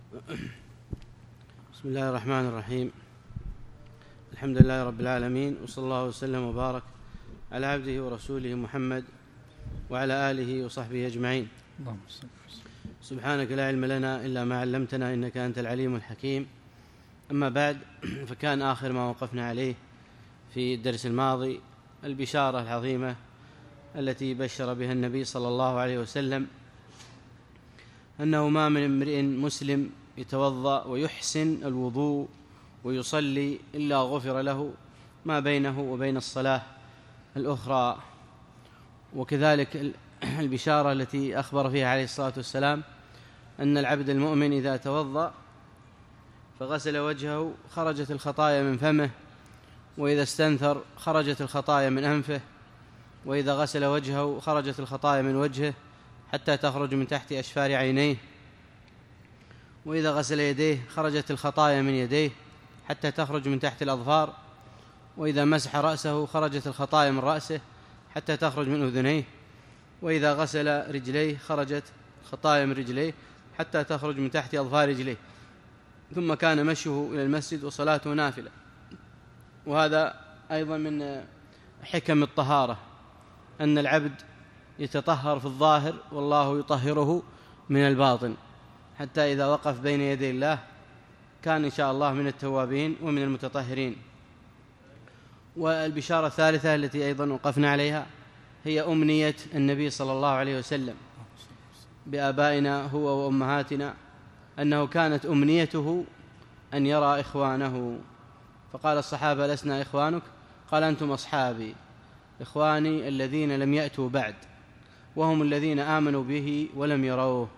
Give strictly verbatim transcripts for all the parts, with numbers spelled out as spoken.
بسم الله الرحمن الرحيم. الحمد لله رب العالمين، وصلى الله وسلم وبارك على عبده ورسوله محمد وعلى آله وصحبه أجمعين. سبحانك لا علم لنا إلا ما علمتنا إنك أنت العليم الحكيم. أما بعد، فكان آخر ما وقفنا عليه في الدرس الماضي البشارة العظيمة التي بشر بها النبي صلى الله عليه وسلم أنه ما من امرئ مسلم يتوضأ ويحسن الوضوء ويصلي إلا غفر له ما بينه وبين الصلاة الأخرى. وكذلك البشارة التي أخبر فيها عليه الصلاة والسلام أن العبد المؤمن إذا توضأ فغسل وجهه خرجت الخطايا من فمه، وإذا استنثر خرجت الخطايا من أنفه، وإذا غسل وجهه خرجت الخطايا من وجهه حتى تخرج من تحت أشفار عينيه، وإذا غسل يديه خرجت الخطايا من يديه حتى تخرج من تحت الأظفار، وإذا مسح رأسه خرجت الخطايا من رأسه حتى تخرج من أذنيه، وإذا غسل رجليه خرجت الخطايا من رجليه حتى تخرج من تحت أظفار رجليه، ثم كان مشيه إلى المسجد وصلاته نافلة. وهذا أيضا من حكم الطهارة، أن العبد يتطهر في الظاهر والله يطهره من الباطن، حتى إذا وقف بين يدي الله كان إن شاء الله من التوابين ومن المتطهرين. والبشارة الثالثة التي أيضا وقفنا عليها هي أمنية النبي صلى الله عليه وسلم بآبائنا هو وأمهاتنا، أنه كانت أمنيته أن يرى إخوانه، فقال الصحابة: لسنا إخوانك؟ قال: أنتم أصحابي، إخواني الذين لم يأتوا بعد، وهم الذين آمنوا به ولم يروه.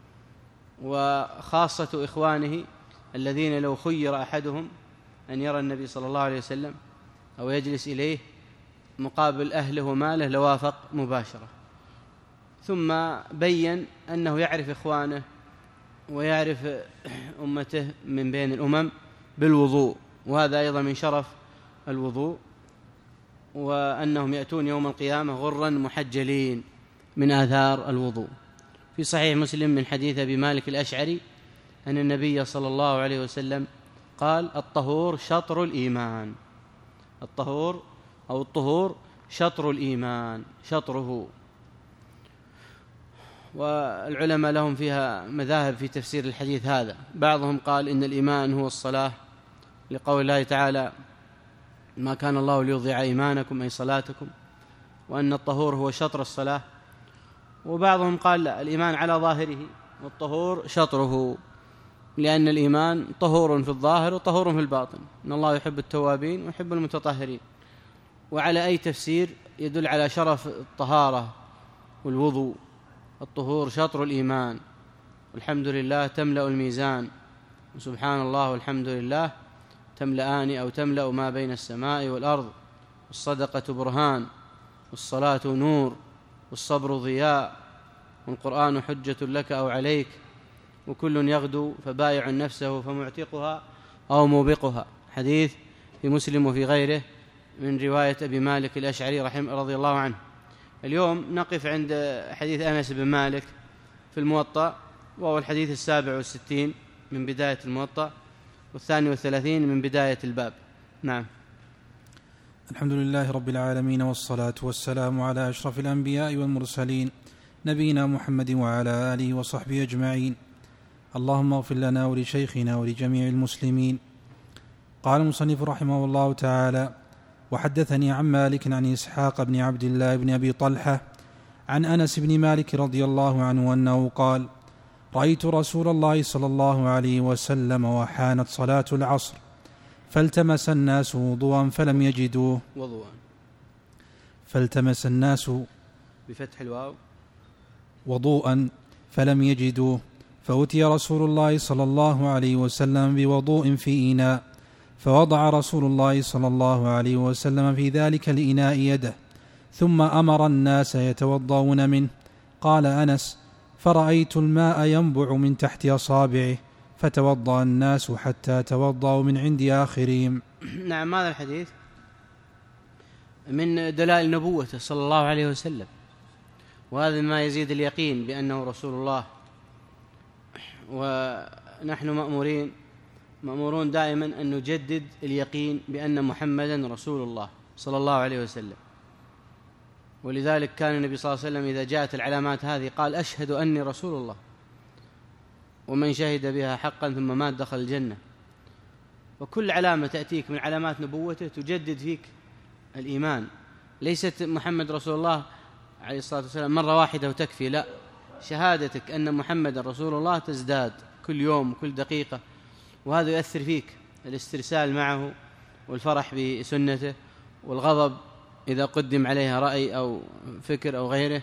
وخاصة إخوانه الذين لو خير أحدهم أن يرى النبي صلى الله عليه وسلم أو يجلس إليه مقابل أهله وماله لوافق مباشرة. ثم بين أنه يعرف إخوانه ويعرف أمته من بين الأمم بالوضوء، وهذا أيضا من شرف الوضوء، وأنهم يأتون يوم القيامة غرا محجلين من آثار الوضوء. في صحيح مسلم من حديث أبي مالك الأشعري أن النبي صلى الله عليه وسلم قال: الطهور شطر الإيمان. الطهور أو الطهور شطر الإيمان، شطره. والعلماء لهم فيها مذاهب في تفسير الحديث هذا. بعضهم قال إن الإيمان هو الصلاة، لقول الله تعالى: ما كان الله ليضيع إيمانكم أي صلاتكم، وأن الطهور هو شطر الصلاة. وبعضهم قال لا، الإيمان على ظاهره والطهور شطره، لأن الإيمان طهور في الظاهر وطهور في الباطن، إن الله يحب التوابين ويحب المتطهرين. وعلى أي تفسير يدل على شرف الطهارة والوضوء. الطهور شطر الإيمان، والحمد لله تملأ الميزان، وسبحان الله والحمد لله تملأان أو تملأ ما بين السماء والأرض، والصدقة برهان، والصلاة نور، والصبر ضياء، والقرآن حجة لك أو عليك، وكل يغدو فبايع نفسه فمعتقها أو موبقها. حديث في مسلم وفي غيره من رواية أبي مالك الأشعري رحمه رضي الله عنه. اليوم نقف عند حديث أنس بن مالك في الموطأ، وهو الحديث السابع والستين من بداية الموطأ، والثاني والثلاثين من بداية الباب. نعم. الحمد لله رب العالمين، والصلاة والسلام على أشرف الأنبياء والمرسلين، نبينا محمد وعلى آله وصحبه أجمعين. اللهم اغفر لنا ولشيخنا ولجميع المسلمين. قال المصنف رحمه الله تعالى: وحدثني عن مالك عن إسحاق بن عبد الله بن أبي طلحة عن أنس بن مالك رضي الله عنه أنه قال: رأيت رسول الله صلى الله عليه وسلم وحانت صلاة العصر، فالتمس الناس وضوءا فلم يجدوه. وضوءا فالتمس الناس بفتح الواو وضوءا فلم يجدوه، فأتي رسول الله صلى الله عليه وسلم بوضوء في إناء، فوضع رسول الله صلى الله عليه وسلم في ذلك الإناء يده، ثم أمر الناس يتوضؤون منه. قال أنس: فرأيت الماء ينبع من تحت أصابعه، فتوضأ الناس حتى توضأوا من عند آخرهم. نعم. هذا الحديث من دلائل نبوته صلى الله عليه وسلم، وهذا ما يزيد اليقين بأنه رسول الله. ونحن مأمورين مأمورون دائما أن نجدد اليقين بأن محمدا رسول الله صلى الله عليه وسلم. ولذلك كان النبي صلى الله عليه وسلم إذا جاءت العلامات هذه قال أشهد أني رسول الله، ومن شهد بها حقا ثم مات دخل الجنة. وكل علامة تأتيك من علامات نبوته تجدد فيك الإيمان. ليست محمد رسول الله عليه الصلاة والسلام مرة واحدة وتكفي، لا، شهادتك أن محمد رسول الله تزداد كل يوم كل دقيقة، وهذا يؤثر فيك الاسترسال معه والفرح بسنته والغضب إذا قدم عليها رأي أو فكر أو غيره،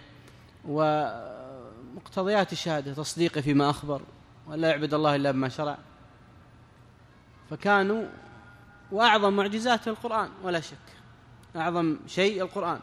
ومقتضيات الشهادة تصديقه فيما أخبر ولا يعبد الله إلا بما شرع. فكانوا وأعظم معجزات القرآن ولا شك، أعظم شيء القرآن.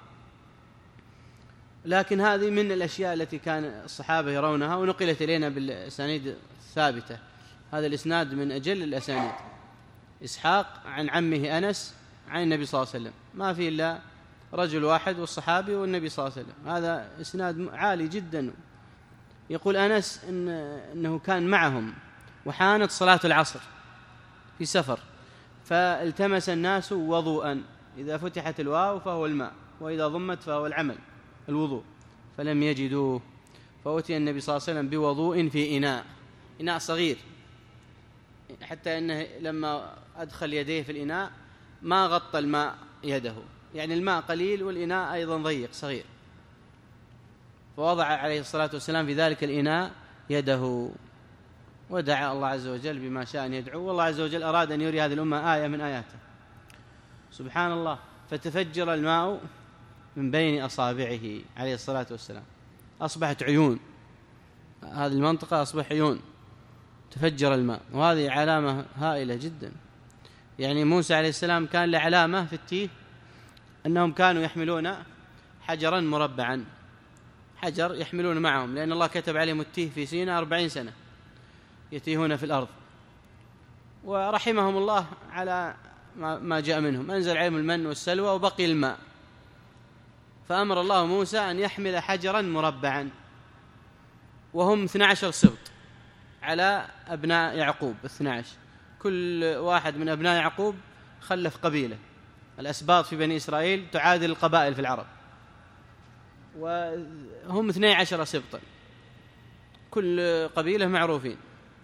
لكن هذه من الأشياء التي كان الصحابة يرونها ونقلت إلينا بالأسانيد الثابتة. هذا الإسناد من أجل الأسانيد، إسحاق عن عمه أنس عن النبي صلى الله عليه وسلم، ما في إلا رجل واحد والصحابي والنبي صلى الله عليه وسلم. هذا إسناد عالي جدا. يقول أنس إن إنه كان معهم وحانت صلاة العصر في سفر، فالتمس الناس وضوءا، إذا فتحت الواو فهو الماء، وإذا ضمت فهو العمل الوضوء، فلم يجدوه، فأتي النبي صلى الله عليه وسلم بوضوء في إناء إناء صغير، حتى أنه لما أدخل يديه في الإناء ما غطى الماء يده، يعني الماء قليل والإناء أيضا ضيق صغير، فوضع عليه الصلاة والسلام في ذلك الإناء يده ودعا الله عز وجل بما شاء أن يدعو. والله عز وجل أراد أن يري هذه الأمة آية من آياته سبحان الله، فتفجر الماء من بين أصابعه عليه الصلاة والسلام، أصبحت عيون، هذه المنطقة أصبح عيون، تفجر الماء. وهذه علامة هائلة جدا. يعني موسى عليه السلام كان له علامة في التيه أنهم كانوا يحملون حجرا مربعا، حجر يحملون معهم، لأن الله كتب عليهم التيه في سيناء أربعين سنة يتيهون في الأرض، ورحمهم الله على ما جاء منهم، أنزل عليهم المن والسلوى وبقي الماء، فأمر الله موسى أن يحمل حجرا مربعا، وهم اثنا عشر سبط على أبناء يعقوب، اثنا عشر، كل واحد من أبناء يعقوب خلف قبيلة. الأسباط في بني إسرائيل تعادل القبائل في العرب، وهم اثني عشر سبطا، كل قبيلة معروفين.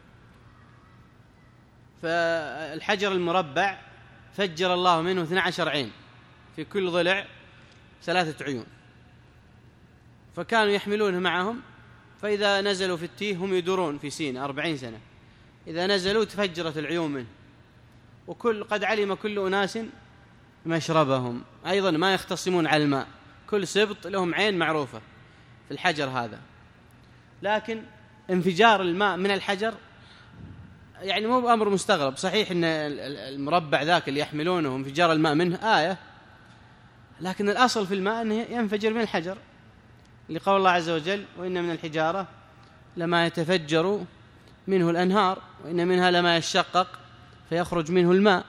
فالحجر المربع فجر الله منه اثنا عشر عين، في كل ضلع ثلاثة عيون، فكانوا يحملونه معهم، فإذا نزلوا في التيه هم يدورون في سيناء أربعين سنة، إذا نزلوا تفجرت العيون منه، وكل قد علم كل أناس مشربهم، أيضا ما يختصمون على الماء، كل سبط لهم عين معروفة في الحجر هذا. لكن انفجار الماء من الحجر يعني مو بأمر مستغرب، صحيح أن المربع ذاك اللي يحملونه انفجار الماء منه آية، لكن الأصل في الماء أنه ينفجر من الحجر، لقول الله عز وجل وإن من الحجارة لما يتفجر منه الأنهار وإن منها لما يشقق فيخرج منه الماء.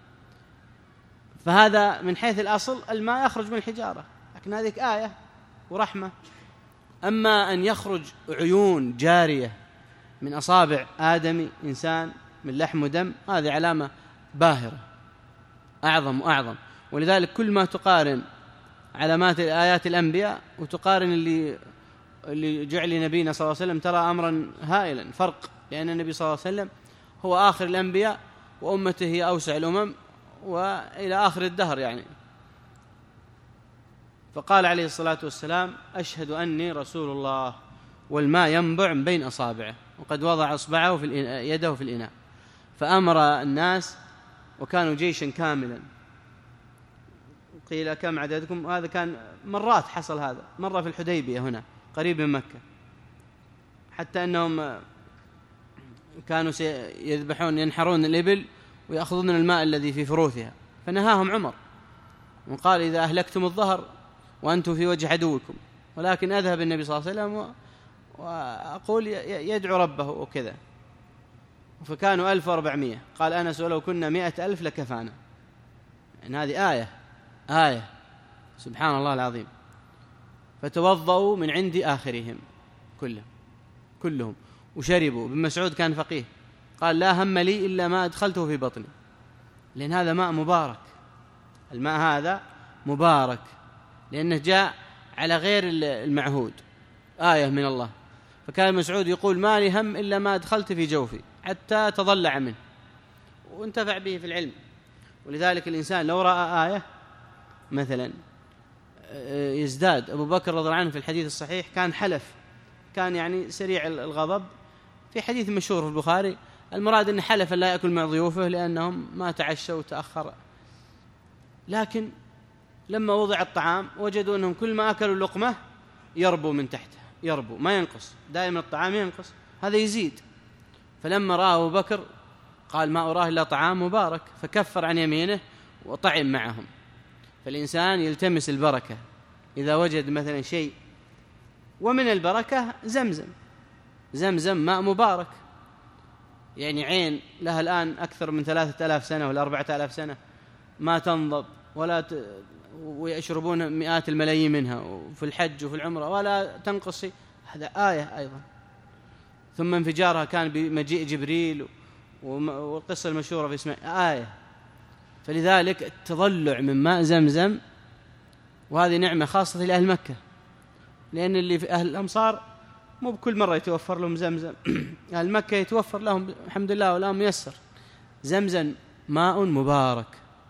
فهذا من حيث الأصل الماء يخرج من الحجارة، لكن هذه آية ورحمة. أما أن يخرج عيون جارية من أصابع آدمي إنسان من لحم ودم، هذه علامة باهرة أعظم وأعظم. ولذلك كل ما تقارن علامات آيات الأنبياء وتقارن اللي اللي جعل نبينا صلى الله عليه وسلم ترى أمرا هائلا، فرق، لأن النبي صلى الله عليه وسلم هو آخر الأنبياء وأمته هي أوسع الأمم وإلى آخر الدهر يعني. فقال عليه الصلاة والسلام أشهد أني رسول الله، والماء ينبع من بين أصابعه، وقد وضع أصبعه في يده في الإناء، فأمر الناس، وكانوا جيشا كاملا، قيل كم عددكم، هذا كان مرات حصل، هذا مرة في الحديبية هنا قريب من مكة، حتى أنهم كانوا يذبحون ينحرون الإبل ويأخذون الماء الذي في فروثها، فنهاهم عمر وقال إذا أهلكتم الظهر وأنتم في وجه عدوكم، ولكن أذهب النبي صلى الله عليه وسلم وأقول يدعو ربه وكذا. فكانوا ألف وأربعمائة، قال أنس ولو كنا مئة ألف لكفانا. يعني هذه آية آية سبحان الله العظيم. فتوضأوا من عند آخرهم كلهم كلهم وشربوا. ابن مسعود كان فقيه، قال لا هم لي إلا ما أدخلته في بطني، لأن هذا ماء مبارك، الماء هذا مبارك لأنه جاء على غير المعهود، آية من الله. فكان مسعود يقول ما لي هم إلا ما أدخلت في جوفي حتى تضلع منه، وانتفع به في العلم. ولذلك الإنسان لو رأى آية مثلا يزداد. أبو بكر رضي الله عنه في الحديث الصحيح كان حلف، كان يعني سريع الغضب، في حديث مشهور في البخاري المراد أن حلف لا يأكل مع ضيوفه لأنهم ما تعشوا وتأخر، لكن لما وضع الطعام وجدوا أنهم كل ما أكلوا اللقمة يربو من تحته، يربو ما ينقص، دائما الطعام ينقص، هذا يزيد. فلما رأى أبو بكر قال ما أراه إلا طعام مبارك، فكفر عن يمينه وطعم معهم. فالإنسان يلتمس البركة إذا وجد مثلا شيء، ومن البركة زمزم، زمزم ماء مبارك، يعني عين لها الآن أكثر من ثلاثة آلاف سنة ولا أربعة آلاف سنة ما تنضب ولا ت... ويشربون مئات الملايين منها وفي الحج وفي العمرة ولا تنقص، هذا آية أيضا. ثم انفجارها كان بمجيء جبريل والقصة المشهورة في اسمه آية. فلذلك التضلع من ماء زمزم، وهذه نعمة خاصة لأهل مكة، لأن اللي في أهل الأمصار مو بكل مرة يتوفر لهم زمزم. أهل مكة يتوفر لهم الحمد لله والآن ميسر. زمزم ماء مبارك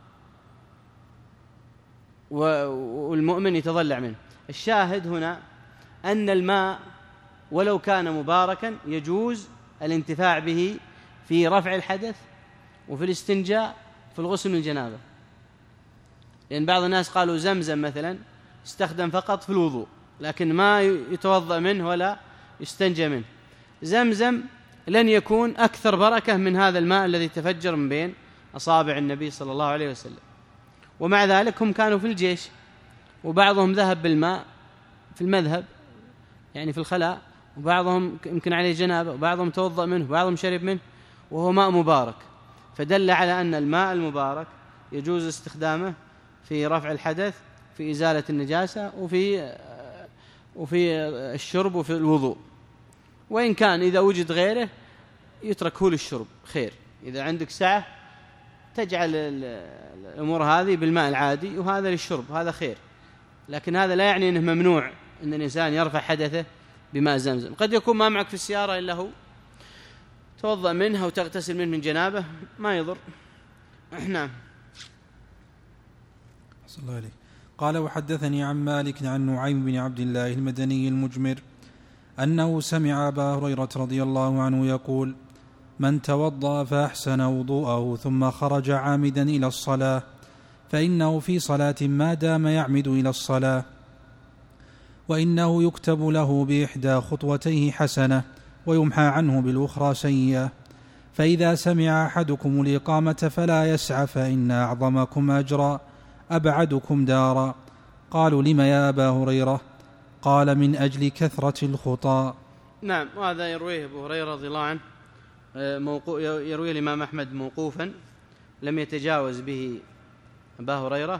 والمؤمن يتضلع منه. الشاهد هنا أن الماء ولو كان مباركا يجوز الانتفاع به في رفع الحدث وفي الاستنجاء في الغسل من الجنابة، لأن بعض الناس قالوا زمزم مثلا استخدم فقط في الوضوء لكن ما يتوضأ منه ولا يستنجى منه. زمزم لن يكون أكثر بركة من هذا الماء الذي تفجر من بين أصابع النبي صلى الله عليه وسلم. ومع ذلك هم كانوا في الجيش، وبعضهم ذهب بالماء في المذهب يعني في الخلاء، وبعضهم يمكن عليه جنابة، وبعضهم توضأ منه، وبعضهم شرب منه، وهو ماء مبارك. فدل على أن الماء المبارك يجوز استخدامه في رفع الحدث، في إزالة النجاسة، وفي وفي الشرب وفي الوضوء. وإن كان إذا وجد غيره يتركه للشرب خير، إذا عندك سعة تجعل الأمور هذه بالماء العادي وهذا للشرب، هذا خير. لكن هذا لا يعني أنه ممنوع أن الإنسان يرفع حدثه بماء زمزم. قد يكون ما معك في السيارة إلا هو، توضأ منها وتغتسل منه من جنابه ما يضر. نعم. صلى الله عليه. قال وحدثني عن مالك عن نعيم بن عبد الله المدني المجمر أنه سمع أبا هريرة رضي الله عنه يقول من توضأ فأحسن وضوءه ثم خرج عامدا إلى الصلاة فإنه في صلاة ما دام يعمد إلى الصلاة، وإنه يكتب له بإحدى خطوتيه حسنة ويمحى عنه بالأخرى سيئة. فإذا سمع أحدكم الإقامة فلا يسعى فإن أعظمكم أجرا أبعدكم دارا. قالوا لم يا أبا هريرة؟ قال من أجل كثرة الخطى. نعم. وهذا يرويه أبو هريرة رضي الله عنه، يرويه الإمام أحمد موقوفا، لم يتجاوز به أبا هريرة،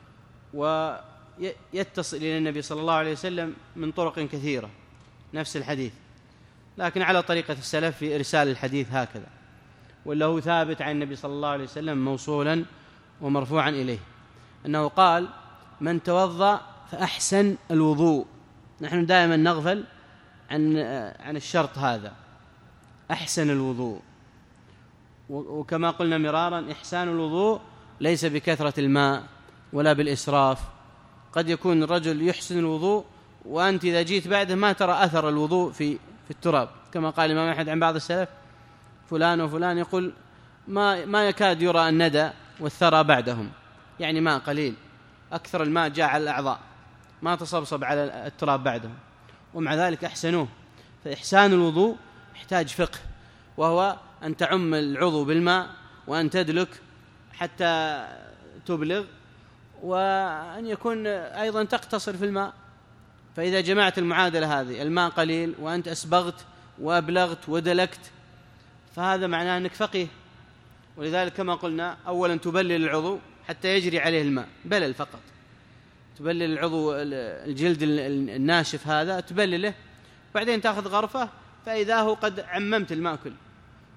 ويتصل إلى النبي صلى الله عليه وسلم من طرق كثيرة نفس الحديث، لكن على طريقة السلف في إرسال الحديث هكذا، ولا هو ثابت عن النبي صلى الله عليه وسلم موصولا ومرفوعا إليه أنه قال من توضأ فأحسن الوضوء. نحن دائما نغفل عن عن الشرط هذا، أحسن الوضوء. وكما قلنا مرارا إحسان الوضوء ليس بكثرة الماء ولا بالإسراف. قد يكون الرجل يحسن الوضوء وأنت إذا جيت بعده ما ترى أثر الوضوء في في التراب، كما قال الإمام أحمد عن بعض السلف فلان وفلان يقول ما ما يكاد يرى الندى والثرى بعدهم، يعني ماء قليل، أكثر الماء جاء على الأعضاء ما تصبصب على التراب بعدهم، ومع ذلك أحسنوه. فإحسان الوضوء يحتاج فقه، وهو أن تعم العضو بالماء وأن تدلك حتى تبلغ، وأن يكون أيضا تقتصر في الماء. فإذا جمعت المعادلة هذه، الماء قليل وأنت أسبغت وأبلغت ودلكت، فهذا معناه أنك فقيه. ولذلك كما قلنا أولا تبلل العضو حتى يجري عليه الماء، بلل فقط، تبلل العضو الجلد الناشف هذا تبلله، بعدين تأخذ غرفة فإذا هو قد عممت الماء كله،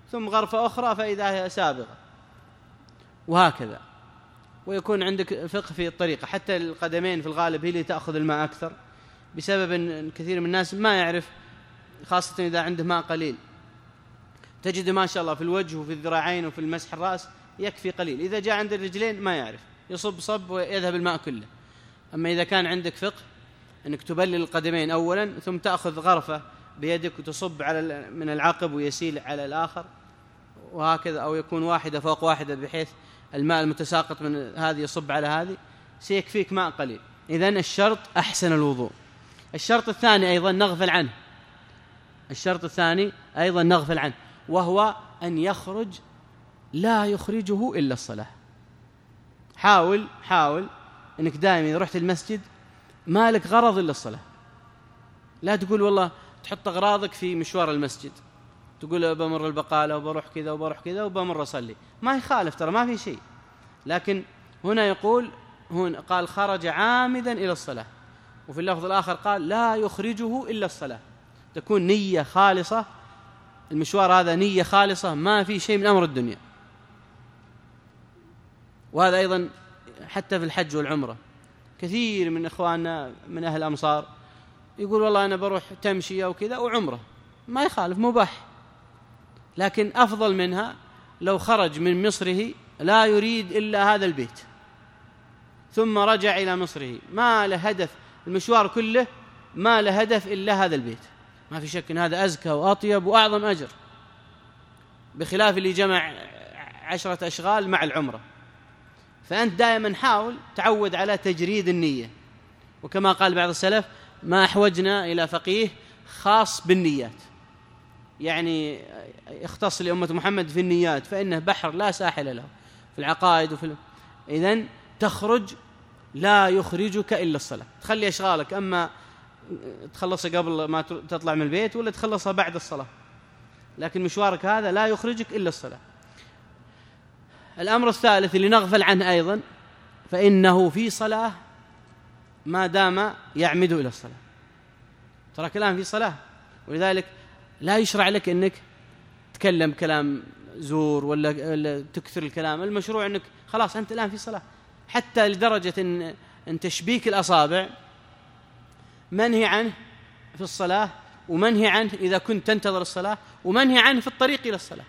ثم غرفة أخرى فإذا هي سابغة، وهكذا. ويكون عندك فقه في الطريقة. حتى القدمين في الغالب هي اللي تأخذ الماء أكثر، بسبب أن كثير من الناس ما يعرف، خاصة إذا عنده ماء قليل، تجد ما شاء الله في الوجه وفي الذراعين وفي المسح الرأس يكفي قليل، إذا جاء عند الرجلين ما يعرف، يصب صب ويذهب الماء كله. أما إذا كان عندك فقه أنك تبلل القدمين أولا ثم تأخذ غرفة بيدك وتصب على من العقب ويسيل على الآخر، وهكذا، أو يكون واحدة فوق واحدة بحيث الماء المتساقط من هذه يصب على هذه، سيكفيك ماء قليل. إذن الشرط أحسن الوضوء. الشرط الثاني أيضا نغفل عنه، الشرط الثاني أيضا نغفل عنه، وهو أن يخرج لا يخرجه إلا الصلاة. حاول حاول أنك دائما إذا رحت المسجد ما لك غرض إلا الصلاة. لا تقول والله تحط أغراضك في مشوار المسجد، تقول بمر البقالة وبروح كذا وبروح كذا وبمر أصلي، ما يخالف، ترى ما في شيء. لكن هنا يقول، هنا قال خرج عامدا إلى الصلاة، وفي اللفظ الآخر قال لا يخرجه إلا الصلاة. تكون نية خالصة، المشوار هذا نية خالصة، ما في شيء من أمر الدنيا. وهذا أيضا حتى في الحج والعمرة، كثير من إخواننا من أهل الأمصار يقول والله أنا بروح تمشية وكذا وعمرة، ما يخالف، مباح. لكن أفضل منها لو خرج من مصره لا يريد إلا هذا البيت، ثم رجع إلى مصره ما له هدف، المشوار كله ما له هدف إلا هذا البيت، ما في شك أن هذا أزكى وأطيب وأعظم أجر، بخلاف اللي جمع عشرة أشغال مع العمرة. فأنت دائما حاول تعود على تجريد النية، وكما قال بعض السلف ما أحوجنا إلى فقيه خاص بالنيات، يعني يختص لأمة محمد في النيات، فإنه بحر لا ساحل له في العقائد وفي ال... إذن تخرج لا يخرجك إلا الصلاة. تخلي أشغالك أما تخلصها قبل ما تطلع من البيت ولا تخلصها بعد الصلاة، لكن مشوارك هذا لا يخرجك إلا الصلاة. الأمر الثالث اللي نغفل عنه أيضا، فإنه في صلاة ما دام يعمد إلى الصلاة. ترى كلام في صلاة، ولذلك لا يشرع لك أنك تكلم كلام زور ولا, ولا تكثر الكلام. المشروع أنك خلاص أنت الآن في صلاة، حتى لدرجة أن, أن تشبيك الأصابع منهي عنه في الصلاة، ومنهي عنه إذا كنت تنتظر الصلاة، ومنهي عنه في الطريق إلى الصلاة.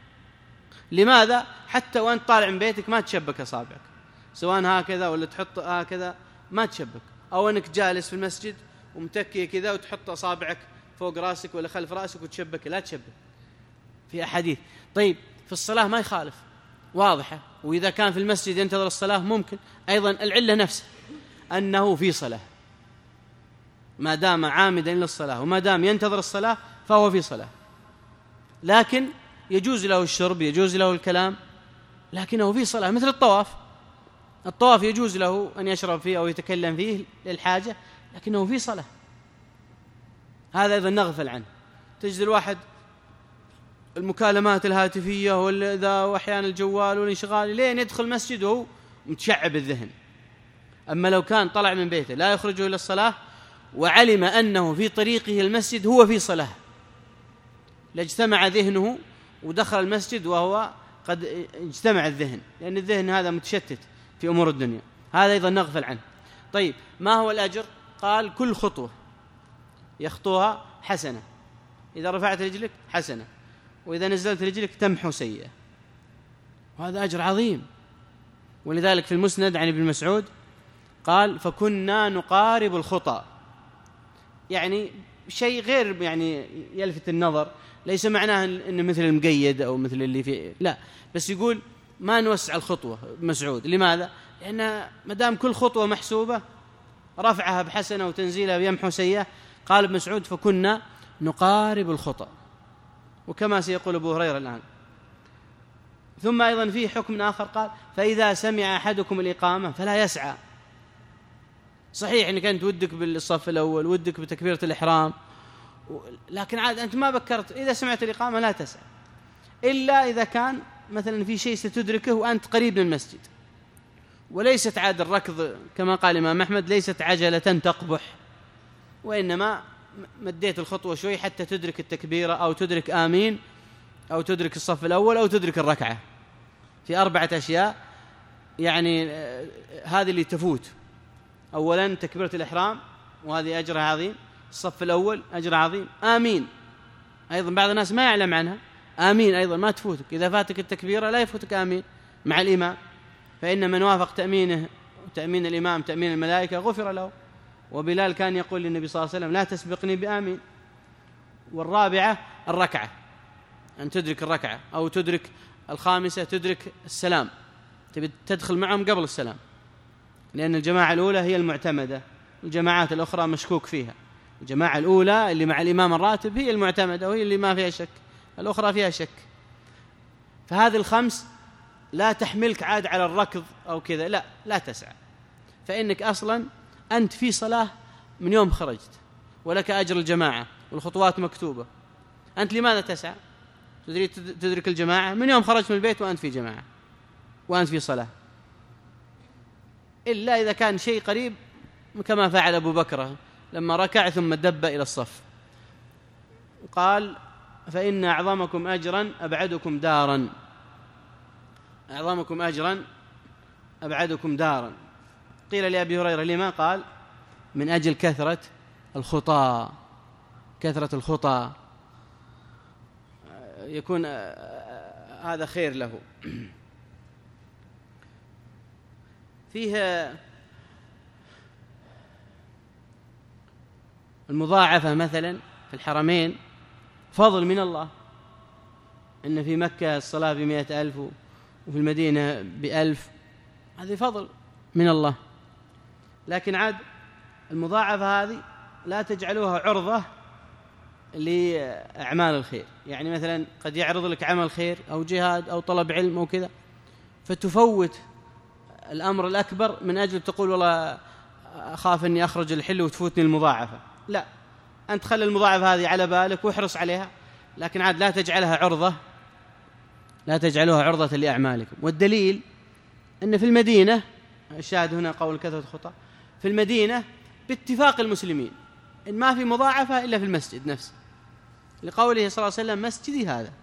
لماذا؟ حتى وأنت طالع من بيتك ما تشبك أصابعك، سواء هكذا ولا تحط هكذا، ما تشبك. أو أنك جالس في المسجد ومتكي كذا وتحط أصابعك فوق رأسك ولا خلف رأسك وتشبك، لا تشبك، في أحاديث. طيب في الصلاة ما يخالف، واضحة. وإذا كان في المسجد ينتظر الصلاة ممكن أيضا. العلة نفسها أنه في صلاة، ما دام عامدا للصلاة وما دام ينتظر الصلاة فهو في صلاة. لكن يجوز له الشرب، يجوز له الكلام، لكنه في صلاة. مثل الطواف، الطواف يجوز له أن يشرب فيه أو يتكلم فيه للحاجة، لكنه في صلاة. هذا أيضا نغفل عنه. تجد الواحد المكالمات الهاتفية والذا وأحيانا الجوال والانشغال لين يدخل المسجد وهو متشعب الذهن. أما لو كان طلع من بيته لا يخرجه إلى الصلاة وعلم أنه في طريقه المسجد هو في صلاة، لاجتمع ذهنه ودخل المسجد وهو قد اجتمع الذهن، لأن الذهن هذا متشتت في أمور الدنيا. هذا أيضا نغفل عنه. طيب ما هو الأجر؟ قال كل خطوة يخطوها حسنة، إذا رفعت رجلك حسنة، وإذا نزلت رجلك تمحو سيئة، وهذا أجر عظيم. ولذلك في المسند عن ابن مسعود قال فكنا نقارب الخطى، يعني شيء غير يعني يلفت النظر، ليس معناه إنه مثل المقيد أو مثل اللي فيه، لا، بس يقول ما نوسع الخطوة. مسعود لماذا؟ لأن مدام كل خطوة محسوبة رفعها بحسنة وتنزيلها بيمحو سيئة. قال ابن مسعود فكنا نقارب الخطى، وكما سيقول أبو هريرة الآن. ثم أيضا فيه حكم آخر قال فإذا سمع أحدكم الإقامة فلا يسعى. صحيح أنك أنت ودك بالصف الأول، ودك بتكبيرة الإحرام، لكن عاد أنت ما بكرت. إذا سمعت الإقامة لا تسعى، إلا إذا كان مثلا في شيء ستدركه وأنت قريب من المسجد، وليست عاد الركض كما قال الإمام أحمد ليست عجلة تقبح، وإنما مديت الخطوة شوي حتى تدرك التكبيرة أو تدرك آمين أو تدرك الصف الأول أو تدرك الركعة، في أربعة أشياء يعني هذه اللي تفوت. أولا تكبيرة الإحرام وهذه أجرها عظيم، الصف الأول أجر عظيم، آمين أيضا بعض الناس ما يعلم عنها، آمين أيضا ما تفوتك، إذا فاتك التكبيرة لا يفوتك آمين مع الإمام، فإن من وافق تأمينه تأمين الإمام تأمين الملائكة غفر له. وبلال كان يقول للنبي صلى الله عليه وسلم لا تسبقني بآمين. والرابعة الركعة، أن تدرك الركعة أو تدرك الخامسة، تدرك السلام، تبي تدخل معهم قبل السلام، لأن الجماعة الأولى هي المعتمدة، الجماعات الأخرى مشكوك فيها. الجماعة الأولى اللي مع الإمام الراتب هي المعتمدة وهي اللي ما فيها شك، الأخرى فيها شك. فهذه الخمس لا تحملك عاد على الركض أو كذا، لا لا تسعى، فإنك أصلا أنت في صلاة من يوم خرجت ولك أجر الجماعة والخطوات مكتوبة، أنت لماذا تسعى؟ تدري تدرك الجماعة من يوم خرجت من البيت وأنت في جماعة وأنت في صلاة، إلا إذا كان شيء قريب كما فعل أبو بكر لما ركع ثم دب إلى الصف، قال فإن أعظمكم أجرا أبعدكم دارا، أعظمكم أجرا أبعدكم دارا. قيل لأبي هريرة لما؟ قال من أجل كثرة الخطى، كثرة الخطى يكون هذا خير له. فيه المضاعفة مثلا في الحرمين فضل من الله، إن في مكة الصلاة بمئة ألف وفي المدينة بألف، هذه فضل من الله. لكن عاد المضاعفة هذه لا تجعلوها عرضة لأعمال الخير، يعني مثلا قد يعرض لك عمل خير أو جهاد أو طلب علم أو كذا فتفوت الأمر الأكبر من أجل تقول والله أخاف أني أخرج الحل وتفوتني المضاعفة، لا، أنت خلي المضاعفة هذه على بالك واحرص عليها، لكن عاد لا تجعلها عرضة، لا تجعلوها عرضة لأعمالكم. والدليل أن في المدينة، الشاهد هنا قول كثرة الخطى، في المدينة باتفاق المسلمين إن ما في مضاعفة إلا في المسجد نفسه، لقوله صلى الله عليه وسلم مسجدي هذا،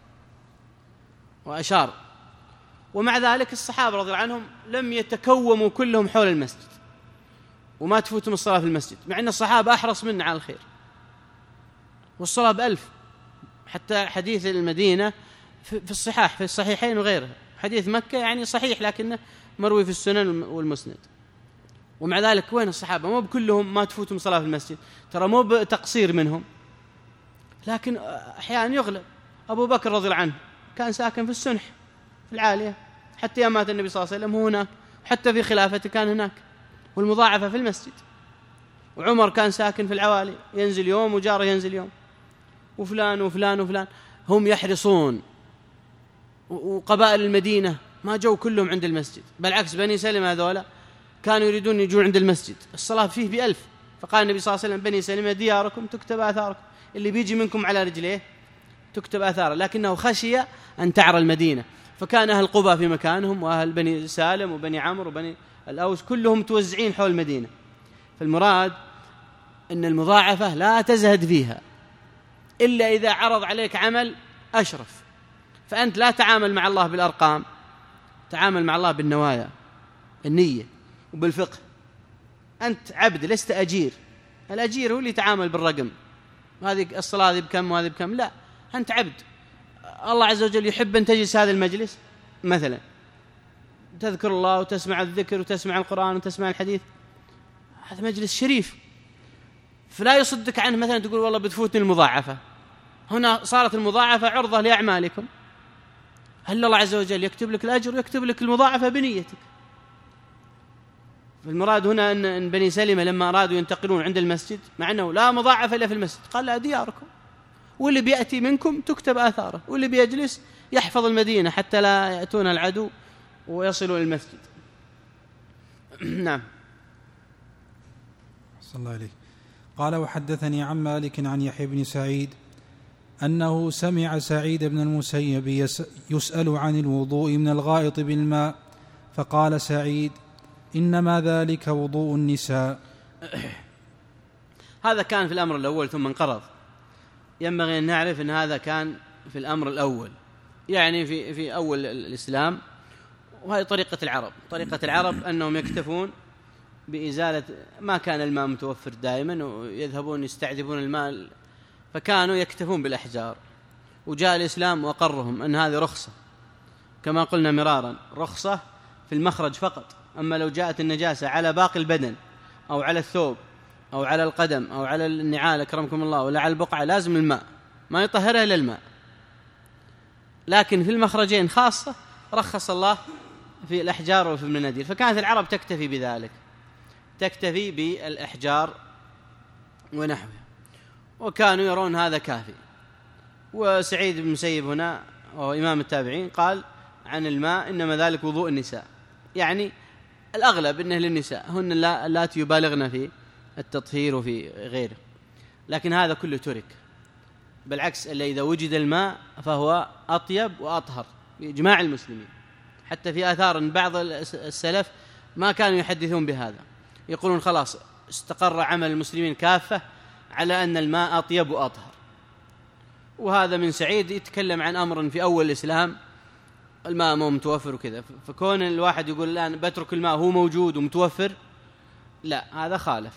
وأشار. ومع ذلك الصحابة رضي الله عنهم لم يتكوموا كلهم حول المسجد وما تفوتهم الصلاة في المسجد، مع أن الصحابة أحرص منا على الخير، والصلاة بألف. حتى حديث المدينة في الصحاح في الصحيحين وغيرها، حديث مكة يعني صحيح لكنه مروي في السنن والمسند. ومع ذلك وين الصحابة؟ مو بكلهم ما تفوتهم صلاة في المسجد، ترى مو بتقصير منهم، لكن أحيانا يغلب. أبو بكر رضي الله عنه كان ساكن في السنح في العالية حتى يوم مات النبي صلى الله عليه وسلم، هو هناك، حتى في خلافته كان هناك، والمضاعفة في المسجد. وعمر كان ساكن في العوالي، ينزل يوم وجاره ينزل يوم، وفلان وفلان وفلان، هم يحرصون. وقبائل المدينة ما جو كلهم عند المسجد، بل عكس بني سلمة هذولا كانوا يريدون يجون عند المسجد، الصلاة فيه بألف. فقال النبي صلى الله عليه وسلم بني سلمة دياركم تكتب آثاركم، اللي بيجي منكم على رجليه تكتب آثاره، لكنه خشي أن تعرى المدينة، فكان أهل قبى في مكانهم، وأهل بني سالم وبني عمرو وبني الأوس كلهم توزعين حول المدينة. فالمراد أن المضاعفة لا تزهد فيها إلا إذا عرض عليك عمل أشرف، فأنت لا تعامل مع الله بالأرقام، تعامل مع الله بالنوايا، النية وبالفقه. أنت عبد لست أجير، الأجير هو اللي يتعامل بالرقم، هذه الصلاة هذه بكم وهذه بكم، لا، أنت عبد. الله عز وجل يحب أن تجلس هذا المجلس مثلا تذكر الله وتسمع الذكر وتسمع القرآن وتسمع الحديث، هذا مجلس شريف، فلا يصدك عنه مثلا تقول والله بتفوتني المضاعفة. هنا صارت المضاعفة عرضة لأعمالكم، هل الله عز وجل يكتب لك الأجر ويكتب لك المضاعفة بنيتك. فالمراد هنا أن بني سلمة لما أرادوا ينتقلون عند المسجد، مع أنه لا مضاعفة إلا في المسجد، قال لا، دياركم، واللي بيأتي منكم تكتب آثاره، واللي بيجلس يحفظ المدينة حتى لا يأتون العدو ويصلوا إلى المسجد. نعم. صلى الله عليه. قال وحدثني عن مالك عن يحيى بن سعيد أنه سمع سعيد بن المسيب يسأل عن الوضوء من الغائط بالماء، فقال سعيد إنما ذلك وضوء النساء. هذا كان في الأمر الأول ثم انقرض، ينبغي أن نعرف أن هذا كان في الأمر الأول يعني في في أول الإسلام. وهي طريقة العرب، طريقة العرب أنهم يكتفون بإزالة ما كان الماء متوفر دائما ويذهبون يستعذبون الماء، فكانوا يكتفون بالأحجار. وجاء الإسلام وقرهم أن هذه رخصة، كما قلنا مرارا، رخصة في المخرج فقط. أما لو جاءت النجاسة على باقي البدن أو على الثوب أو على القدم أو على النعال أكرمكم الله ولا على البقعة، لازم الماء، ما يطهرها إلا الماء. لكن في المخرجين خاصة رخص الله في الأحجار وفي المناديل. فكانت العرب تكتفي بذلك، تكتفي بالأحجار ونحوها، وكانوا يرون هذا كافي. وسعيد بن المسيب هنا وهو إمام التابعين قال عن الماء إنما ذلك وضوء النساء، يعني الأغلب إنه للنساء، هن اللاتي يبالغن في التطهير وفي غيره. لكن هذا كله ترك، بالعكس اللي إذا وجد الماء فهو أطيب وأطهر بإجماع المسلمين. حتى في آثار أن بعض السلف ما كانوا يحدثون بهذا، يقولون خلاص استقر عمل المسلمين كافة على أن الماء أطيب وأطهر. وهذا من سعيد يتكلم عن أمر في أول الإسلام الماء مو متوفر وكذا، فكون الواحد يقول الآن بترك الماء هو موجود ومتوفر، لا، هذا خالف.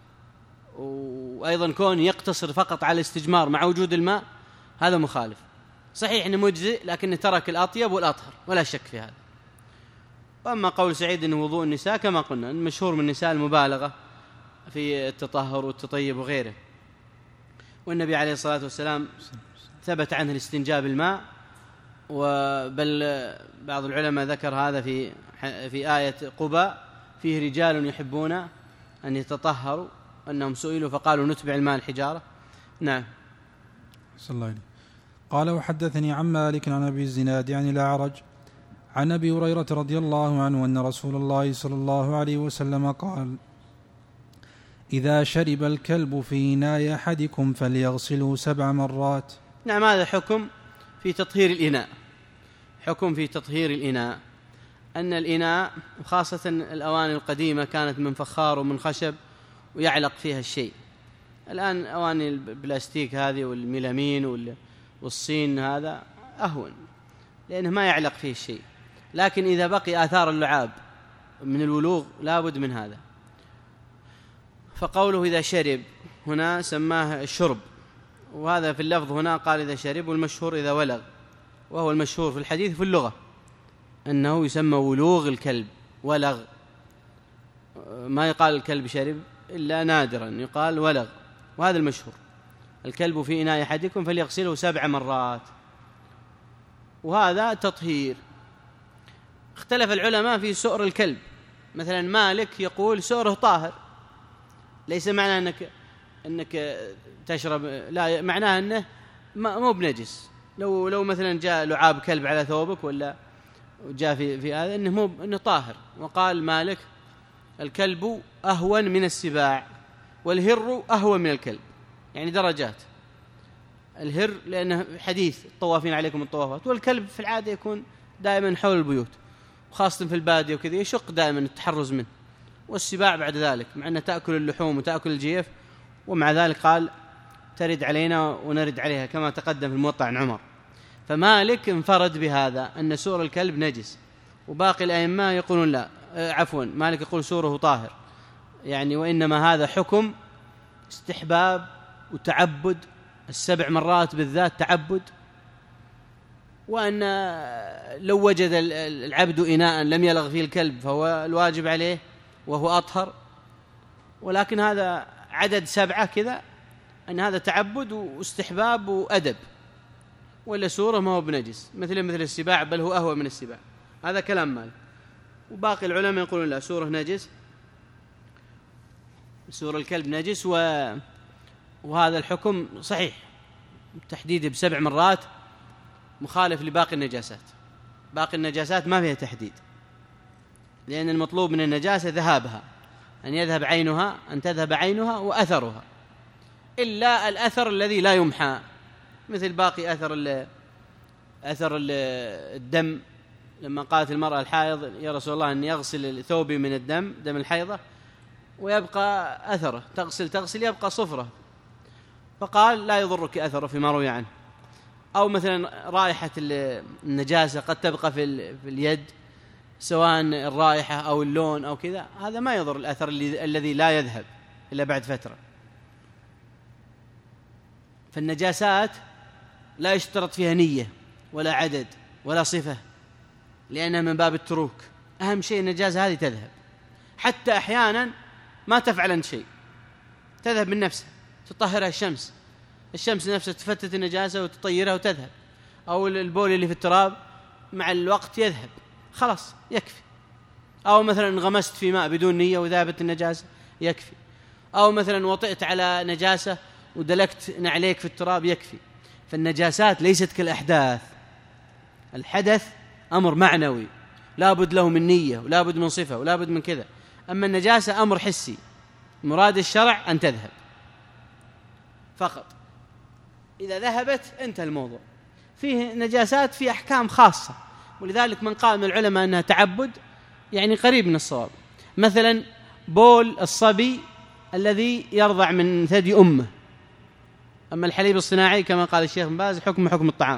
وأيضا كون يقتصر فقط على الاستجمار مع وجود الماء، هذا مخالف. صحيح أنه مجزئ لكن ترك الأطيب والأطهر ولا شك في هذا. وأما قول سعيد أنه وضوء النساء كما قلنا المشهور من النساء المبالغة في التطهر والتطيب وغيره. والنبي عليه الصلاة والسلام ثبت عنه الاستنجاب بالماء، وبل بعض العلماء ذكر هذا في في آية قباء فيه رجال يحبون أن يتطهروا، أنهم سئلوا فقالوا نتبع الماء الحجارة. نعم. صلى الله عليه. قال وحدثني عن مالك عن أبي الزناد عن الأعرج عن أبي هريرة رضي الله عنه أن رسول الله صلى الله عليه وسلم قال إذا شرب الكلب في إناء أحدكم فليغسله سبع مرات. نعم، هذا حكم في تطهير الإناء، حكم في تطهير الإناء أن الإناء خاصة الأواني القديمة كانت من فخار ومن خشب ويعلق فيها الشيء. الآن أواني البلاستيك هذه والميلامين والصين هذا أهون لأنه ما يعلق فيه الشيء، لكن إذا بقي آثار اللعاب من الولوغ لابد من هذا. فقوله إذا شرب هنا سماه الشرب، وهذا في اللفظ هنا قال إذا شرب، والمشهور إذا ولغ، وهو المشهور في الحديث في اللغة أنه يسمى ولوغ الكلب ولغ. ما يقال الكلب شرب إلا نادرا، يقال ولغ، وهذا المشهور. الكلب في إناء أحدكم فليغسله سبع مرات، وهذا تطهير. اختلف العلماء في سؤر الكلب، مثلا مالك يقول سؤره طاهر، ليس معناه أنك أنك تشرب، لا، معناه أنه مو بنجس. لو لو مثلا جاء لعاب كلب على ثوبك ولا جاء في في هذا أنه مو أنه طاهر. وقال مالك الكلب أهون من السباع والهر أهون من الكلب، يعني درجات. الهر لأنه حديث الطوافين عليكم الطوافات، والكلب في العادة يكون دائما حول البيوت وخاصة في البادية وكذا، يشق دائما التحرز منه. والسباع بعد ذلك مع أنها تأكل اللحوم وتأكل الجيف، ومع ذلك قال ترد علينا ونرد عليها كما تقدم في الموطأ عن عمر. فمالك انفرد بهذا أن سور الكلب نجس، وباقي الأئمة يقولون لا، عفوا مالك يقول سوره طاهر، يعني وإنما هذا حكم استحباب وتعبد، السبع مرات بالذات تعبد. وأن لو وجد العبد إناء لم يلغ فيه الكلب فهو الواجب عليه وهو أطهر، ولكن هذا عدد سبعة كذا، أن هذا تعبد واستحباب وأدب، ولا سورة ما هو بنجس مثل مثل السباع، بل هو أهوى من السباع. هذا كلام مالك. وباقي العلماء يقولون لا، سورة نجس، سورة الكلب نجس. و... وهذا الحكم صحيح، تحديده بسبع مرات مخالف لباقي النجاسات. باقي النجاسات ما فيها تحديد، لأن المطلوب من النجاسة ذهابها، أن يذهب عينها، أن تذهب عينها وأثرها، إلا الأثر الذي لا يمحى، مثل باقي أثر ال أثر ال الدم. لما قالت المرأة الحائض يا رسول الله أني أغسل ثوبي من الدم، دم الحيضة، ويبقى أثره، تغسل تغسل يبقى صفرة، فقال لا يضرك أثره فيما روي عنه. أو مثلا رائحة النجاسة قد تبقى في اليد، سواء الرائحة أو اللون أو كذا، هذا ما يضر الأثر الذي لا يذهب إلا بعد فترة. فالنجاسات لا يشترط فيها نية ولا عدد ولا صفة، لأنها من باب التروك. أهم شيء النجاسة هذه تذهب، حتى أحيانا ما تفعل أنت شيء، تذهب من نفسها، تطهرها الشمس الشمس نفسها تفتت النجاسة وتطيرها وتذهب، أو البول اللي في التراب مع الوقت يذهب، خلاص يكفي. أو مثلا انغمست في ماء بدون نية وذهبت النجاسة، يكفي. أو مثلا وطئت على نجاسة ودلكت نعليك في التراب، يكفي. فالنجاسات ليست كالأحداث. الحدث أمر معنوي لا بد له من نية ولا بد من صفة ولا بد من كذا، أما النجاسة أمر حسي، مراد الشرع أن تذهب فقط. إذا ذهبت انتهى الموضوع. فيه نجاسات في أحكام خاصة، ولذلك من قال من العلماء أنها تعبد يعني قريب من الصواب. مثلا بول الصبي الذي يرضع من ثدي أمه، أما الحليب الصناعي كما قال الشيخ بن باز حكم حكم الطعام.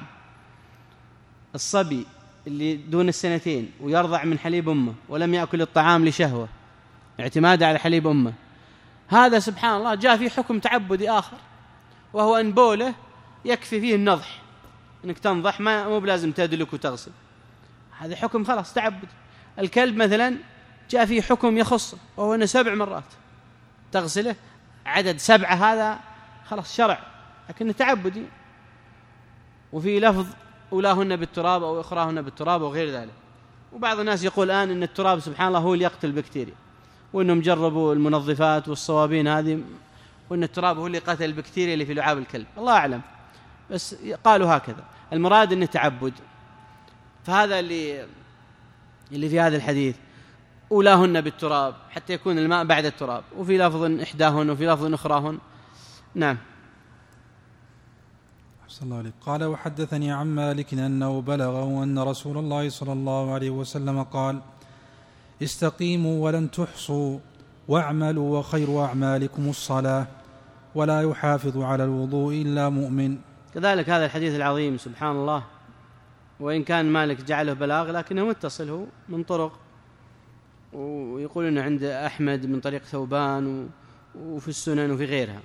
الصبي اللي دون السنتين ويرضع من حليب أمه ولم يأكل الطعام لشهوة اعتمادا على حليب أمه، هذا سبحان الله جاء فيه حكم تعبدي آخر، وهو أن بوله يكفي فيه النضح، أنك تنضح، ما مو بلازم تدلك وتغسل، هذا حكم خلاص تعبدي. الكلب مثلا جاء فيه حكم يخصه، وهو أنه سبع مرات تغسله، عدد سبعة هذا خلاص شرع، لكنه تعبدي. وفي لفظ أولاهن بالتراب أو إخراهن بالتراب وغير ذلك. وبعض الناس يقول الآن أن التراب سبحان الله هو اللي يقتل البكتيريا، وأنهم جربوا المنظفات والصوابين هذه، وأن التراب هو اللي قتل البكتيريا اللي في لعاب الكلب، الله أعلم، بس قالوا هكذا. المراد أنه تعبد. فهذا اللي اللي في هذا الحديث، أولاهن بالتراب حتى يكون الماء بعد التراب، وفي لفظ إحداهن وفي لفظ أخراهن. نعم. صلى الله عليه. قال وحدثني عن مالك أنه بلغه أن رسول الله صلى الله عليه وسلم قال استقيموا ولن تحصوا واعملوا وخير أعمالكم الصلاة ولا يحافظ على الوضوء إلا مؤمن. كذلك هذا الحديث العظيم سبحان الله، وإن كان مالك جعله بلاغ لكنه متصل، هو من طرق، ويقول أنه عند أحمد من طريق ثوبان وفي السنن وفي غيرها،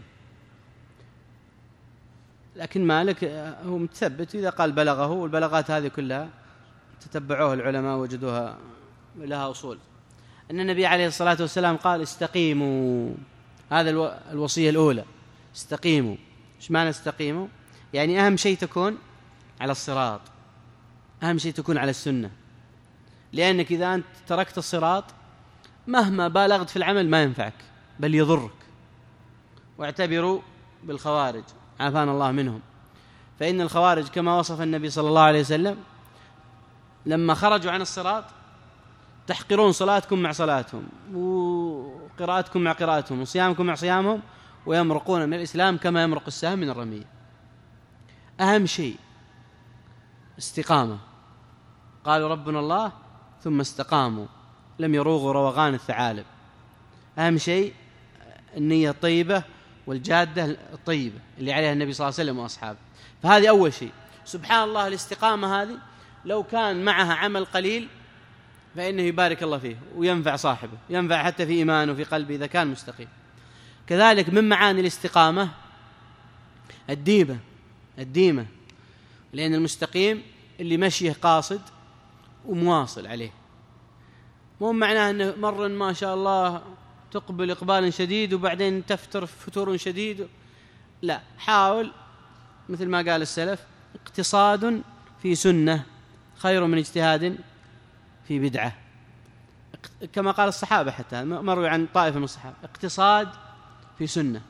لكن مالك هو متثبت إذا قال بلغه. والبلاغات هذه كلها تتبعوها العلماء وجدوها لها أصول. أن النبي عليه الصلاة والسلام قال استقيموا، هذا الوصية الأولى، استقيموا. إيش معنى استقيموا؟ يعني أهم شيء تكون على الصراط، أهم شيء تكون على السنة، لأنك إذا أنت تركت الصراط مهما بالغت في العمل ما ينفعك بل يضرك. واعتبروا بالخوارج عافانا الله منهم، فإن الخوارج كما وصف النبي صلى الله عليه وسلم لما خرجوا عن الصراط تحقرون صلاتكم مع صلاتهم وقراءتكم مع قراءتهم وصيامكم مع صيامهم، ويمرقون من الإسلام كما يمرق السهم من الرمية. أهم شيء استقامة، قالوا ربنا الله ثم استقاموا لم يروغوا روغان الثعالب. أهم شيء النية الطيبة والجادة الطيبة اللي عليها النبي صلى الله عليه وسلم وأصحابه. فهذه أول شيء. سبحان الله الاستقامة هذه لو كان معها عمل قليل فإنه يبارك الله فيه وينفع صاحبه، ينفع حتى في إيمانه وفي قلبه إذا كان مستقيم. كذلك من معاني الاستقامة الديمة، الديمة، لأن المستقيم اللي مشيه قاصد ومواصل عليه، مو معناه أنه مر ما شاء الله تقبل إقبال شديد وبعدين تفتر فتور شديد، لا، حاول مثل ما قال السلف اقتصاد في سنة خير من اجتهاد في بدعة، كما قال الصحابة، حتى مروي عن طائفة من الصحابة اقتصاد في سنة.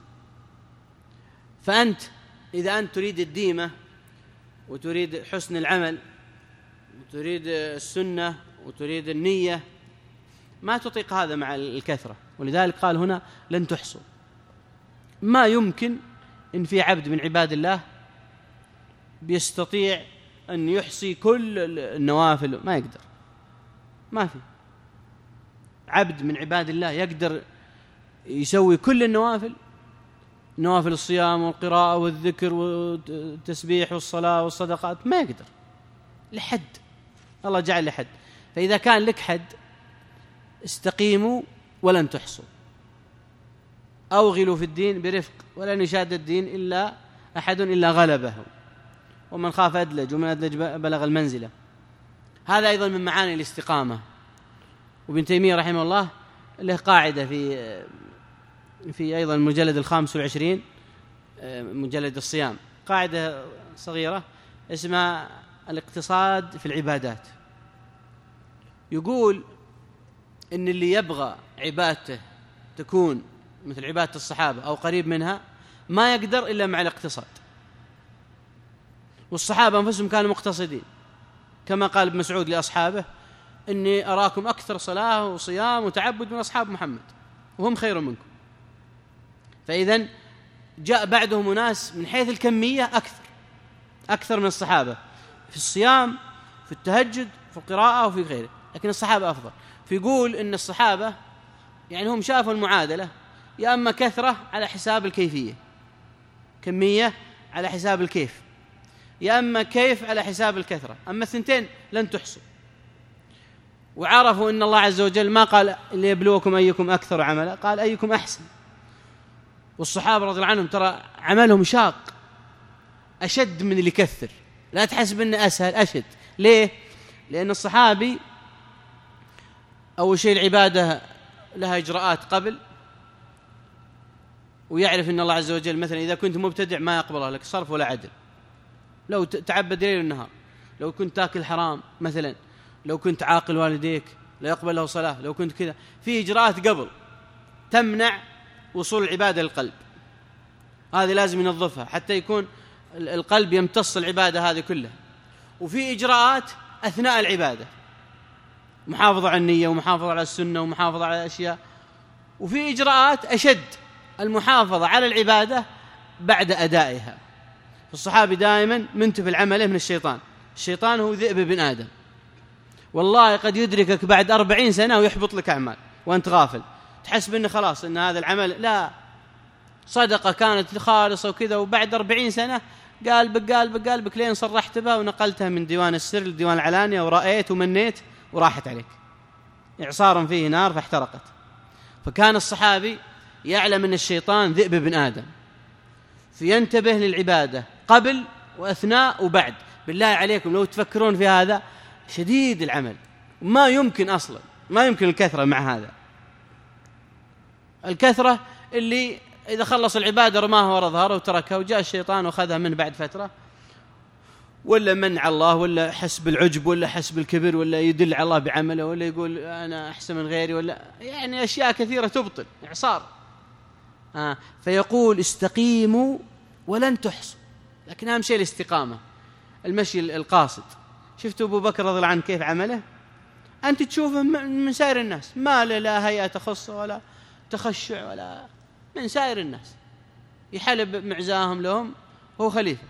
فأنت إذا أنت تريد الديمة وتريد حسن العمل وتريد السنة وتريد النية ما تطيق هذا مع الكثرة، ولذلك قال هنا لن تحصوا. ما يمكن إن في عبد من عباد الله بيستطيع أن يحصي كل النوافل، ما يقدر، ما في عبد من عباد الله يقدر يسوي كل النوافل، نوافل الصيام والقراءة والذكر والتسبيح والصلاة والصدقات، ما يقدر لحد، الله جعل لحد. فإذا كان لك حد استقيموا ولن تحصوا، أوغلوا في الدين برفق ولن يشاد الدين إلا أحد إلا غلبه، ومن خاف أدلج ومن أدلج بلغ المنزلة. هذا أيضا من معاني الاستقامة. وابن تيمية رحمه الله له قاعدة في في أيضا المجلد الخامس والعشرين، مجلد الصيام، قاعدة صغيرة اسمها الاقتصاد في العبادات. يقول إن اللي يبغى عبادته تكون مثل عبادة الصحابة أو قريب منها ما يقدر إلا مع الاقتصاد. والصحابة أنفسهم كانوا مقتصدين، كما قال ابن مسعود لأصحابه: إني أراكم أكثر صلاة وصيام وتعبد من أصحاب محمد وهم خير منكم. فإذن جاء بعدهم ناس من حيث الكمية أكثر أكثر من الصحابة في الصيام، في التهجد، في القراءة وفي غيره، لكن الصحابة أفضل. فيقول إن الصحابة يعني هم شافوا المعادلة، يا أما كثرة على حساب الكيفية، كمية على حساب الكيف، يا أما كيف على حساب الكثرة، أما الثنتين لن تحصوا. وعرفوا أن الله عز وجل ما قال ليبلوكم أيكم أكثر عملا، قال أيكم أحسن. والصحابة رضي الله عنهم ترى عملهم شاق أشد من اللي يكثر، لا تحسب أنه أسهل، أشد. ليه؟ لأن الصحابي أول شيء العبادة لها إجراءات قبل، ويعرف أن الله عز وجل مثلا إذا كنت مبتدع ما يقبلها لك صرف ولا عدل، لو تعبد ليل والنهار، لو كنت تاكل حرام مثلا، لو كنت عاقل والديك لا يقبل له صلاة، لو كنت كذا، في إجراءات قبل تمنع وصول العبادة للقلب، هذه لازم ينظفها حتى يكون القلب يمتص العبادة هذه كلها. وفي إجراءات أثناء العبادة، محافظة على النية ومحافظة على السنة ومحافظة على أشياء. وفي إجراءات أشد، المحافظة على العبادة بعد أدائها. الصحابي دائما منتف العمل من الشيطان، الشيطان هو ذئب ابن آدم، والله قد يدركك بعد أربعين سنة ويحبط لك أعمال وأنت غافل، تحسب أنه خلاص أن هذا العمل لا، صدقة كانت خالصة وكذا، وبعد أربعين سنة قالبك قالبك قالبك لين صرحت بها ونقلتها من ديوان السر لديوان العلانية ورأيت ومنيت وراحت عليك، إعصار فيه نار فاحترقت. فكان الصحابي يعلم أن الشيطان ذئب ابن آدم، فينتبه للعبادة قبل وأثناء وبعد. بالله عليكم لو تفكرون في هذا شديد العمل، ما يمكن أصلا، ما يمكن الكثرة مع هذا. الكثرة اللي إذا خلص العبادة رماها وراء ظهره وتركها، وجاء الشيطان وأخذها من بعد فترة، ولا منع الله، ولا حسب العجب، ولا حسب الكبر، ولا يدل على الله بعمله، ولا يقول أنا أحسن من غيري، ولا يعني أشياء كثيرة تبطل، إعصار. آه فيقول استقيموا ولن تحصوا. لكن أهم شيء الاستقامة، المشي القاصد. شفتوا أبو بكر رضي الله عنه كيف عمله؟ أنت تشوفه من سائر الناس، ما له لا هيئة تخص ولا تخشع ولا من سائر الناس، يحلب معزاهم لهم، هو خليفة،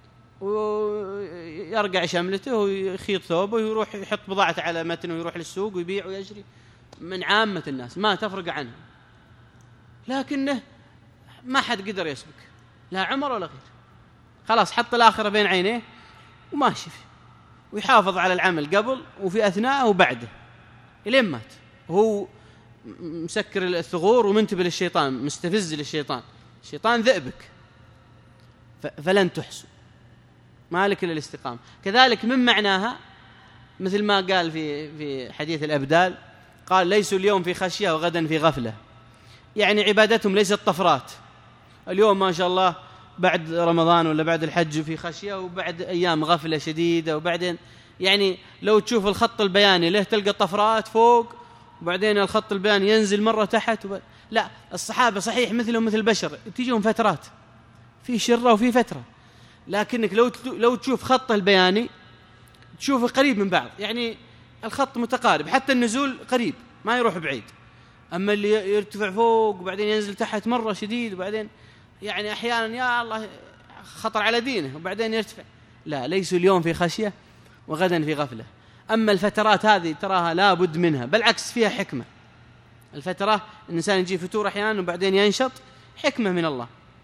ويرقع شملته ويخيط ثوبه ويروح يحط بضاعته على متن ويروح للسوق ويبيع ويشري من عامة الناس، ما تفرق عنه. لكنه ما حد قدر يسبك، لا عمر ولا غير، خلاص حط الآخرة بين عينيه وماشي فيه، ويحافظ على العمل قبل وفي أثناءه وبعده إلين مات، وهو مسكر الثغور ومنتبه للشيطان، مستفز للشيطان، الشيطان ذئبك. فلن تحسوا، مالك إلا الاستقامة. كذلك من معناها مثل ما قال في في حديث الأبدال، قال ليسوا اليوم في خشية وغدا في غفلة، يعني عبادتهم ليست طفرات، اليوم ما شاء الله بعد رمضان ولا بعد الحج في خشية، وبعد أيام غفلة شديدة، وبعدين يعني لو تشوف الخط البياني له تلقى طفرات فوق وبعدين الخط البياني ينزل مرة تحت وب... لا، الصحابة صحيح مثلهم مثل البشر، تيجيهم فترات في شرة وفي فترة، لكنك لو لو تشوف خط البياني تشوفه قريب من بعض، يعني الخط متقارب، حتى النزول قريب ما يروح بعيد. أما اللي يرتفع فوق وبعدين ينزل تحت مرة شديد، وبعدين يعني أحيانا يا الله خطر على دينه وبعدين يرتفع، لا، ليسوا اليوم في خشية وغدا في غفلة. أما الفترات هذه تراها لا بد منها، بالعكس فيها حكمة. الفترة الإنسان يجي فتور أحيانا وبعدين ينشط، حكمة من الله،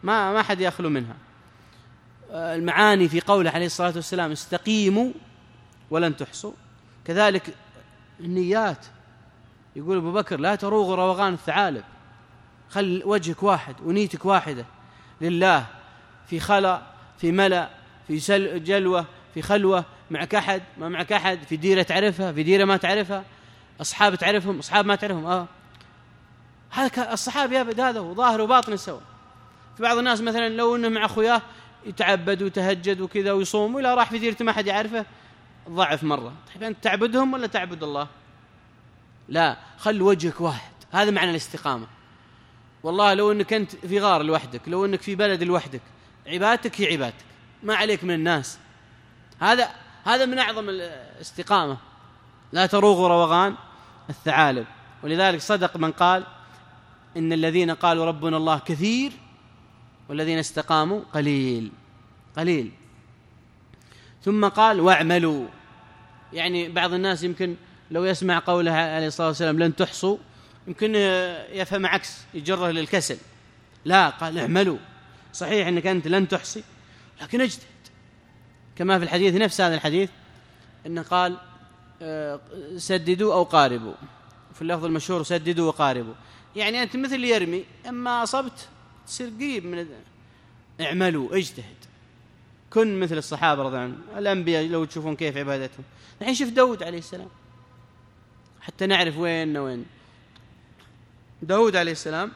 ما ما حد يخلو منها. المعاني في قوله عليه الصلاة والسلام استقيموا ولن تحصوا، كذلك النيات. يقول أبو بكر لا تروغ روغان الثعالب، خل وجهك واحد ونيتك واحدة لله، في خلا، في ملأ، في جلوة، في خلوة، معك أحد ما معك أحد، في ديرة تعرفها، في ديرة ما تعرفها، أصحاب تعرفهم، أصحاب ما تعرفهم. آه هذا الصحاب يابد هذا وظاهر وباطن سوا. في بعض الناس مثلا لو أنه مع أخوياه يتعبد وتهجد وكذا ويصوم، ولا راح في ديرة ما حد يعرفه ضعف مرة. طيب أنت تعبدهم ولا تعبد الله؟ لا، خل وجهك واحد. هذا معنى الاستقامة. والله لو أنك أنت في غار لوحدك، لو أنك في بلد لوحدك، عبادتك هي عبادتك، ما عليك من الناس. هذا هذا من أعظم الاستقامة. لا تروغ روغان الثعالب. ولذلك صدق من قال إن الذين قالوا ربنا الله كثير والذين استقاموا قليل قليل. ثم قال واعملوا. يعني بعض الناس يمكن لو يسمع قوله عليه الصلاة والسلام لن تحصوا يمكن يفهم عكس، يجره للكسل. لا، قال اعملوا. صحيح أنك أنت لن تحصي، لكن اجتهد. كما في الحديث نفس هذا الحديث أنه قال سددوا أو قاربوا، في اللفظ المشهور سددوا وقاربوا. يعني أنت مثل اللي يرمي، أما أصبت تصير قريب من اعملوا، اجتهد، كن مثل الصحابة رضي الله عنهم. الأنبياء لو تشوفون كيف عبادتهم. الحين شوف داود عليه السلام حتى نعرف وين وين. داود عليه السلام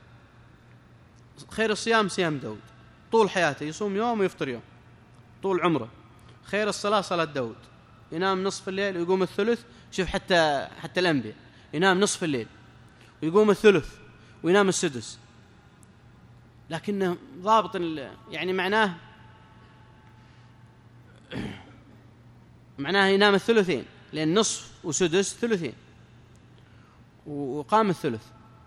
خير الصيام صيام داود، طول حياته يصوم يوم ويفطر يوم طول عمره. خير الصلاة صلاة داود، ينام نصف الليل ويقوم الثلث. شوف حتى حتى الأنبياء ينام نصف الليل ويقوم الثلث وينام السدس، لكنه ضابط يعني معناه معناه ينام الثلثين، لأن نصف وسدس ثلثين وقام الثلث.